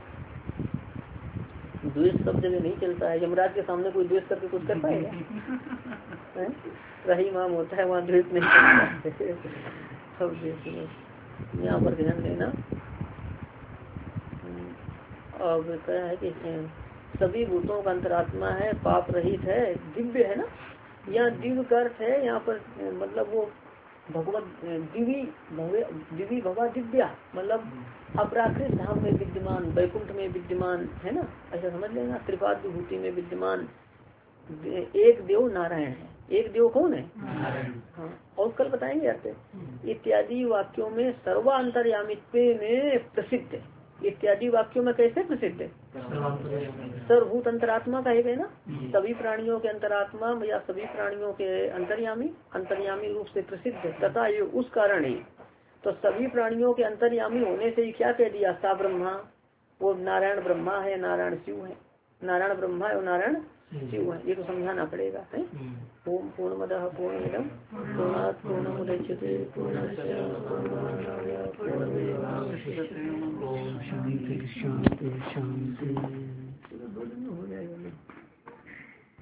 द्वेष सब जगह नहीं चलता है। यमराज के सामने कोई द्वेष करके कुछ कर पाएगा? रही माम होता है, वहाँ द्वेष नहीं करता। सब देखिए यहाँ पर ध्यान देना। अब क्या है कि सभी भूतों का अंतरात्मा है, पाप रहित है, दिव्य है ना। यहाँ दिव्य का अर्थ है यहाँ पर मतलब वो भगवत दिवी भगवा दिव्या, मतलब अपराकृत धाम में विद्यमान, वैकुंठ में विद्यमान, है ना, ऐसा समझ लेना। त्रिपाद विभूति में विद्यमान एक देव नारायण है। एक देव कौन है? हाँ, और कल बताएंगे अर्थ। इत्यादि वाक्यों में सर्वांतर्यामित्व में प्रसिद्ध है। इत्यादि वाक्यों में कैसे प्रसिद्ध है? सर्वभूत अंतरात्मा का है ना, सभी प्राणियों के अंतरात्मा या सभी प्राणियों के अंतर्यामी रूप से प्रसिद्ध है। तथा ये उस कारण ही, तो सभी प्राणियों के अंतर्यामी होने से ही क्या कह दिया? सा ब्रह्मा, वो नारायण ब्रह्मा है, नारायण शिव है। नारायण ब्रह्मा है और नारायण शिव है, ये तो समझाना पड़ेगा। ओम पूर्णमदः पूर्णमिदं पूर्णात् पूर्णमुदच्यते पूर्णस्य पूर्णमेवावशिष्यते। ओम शांति शांति शांति।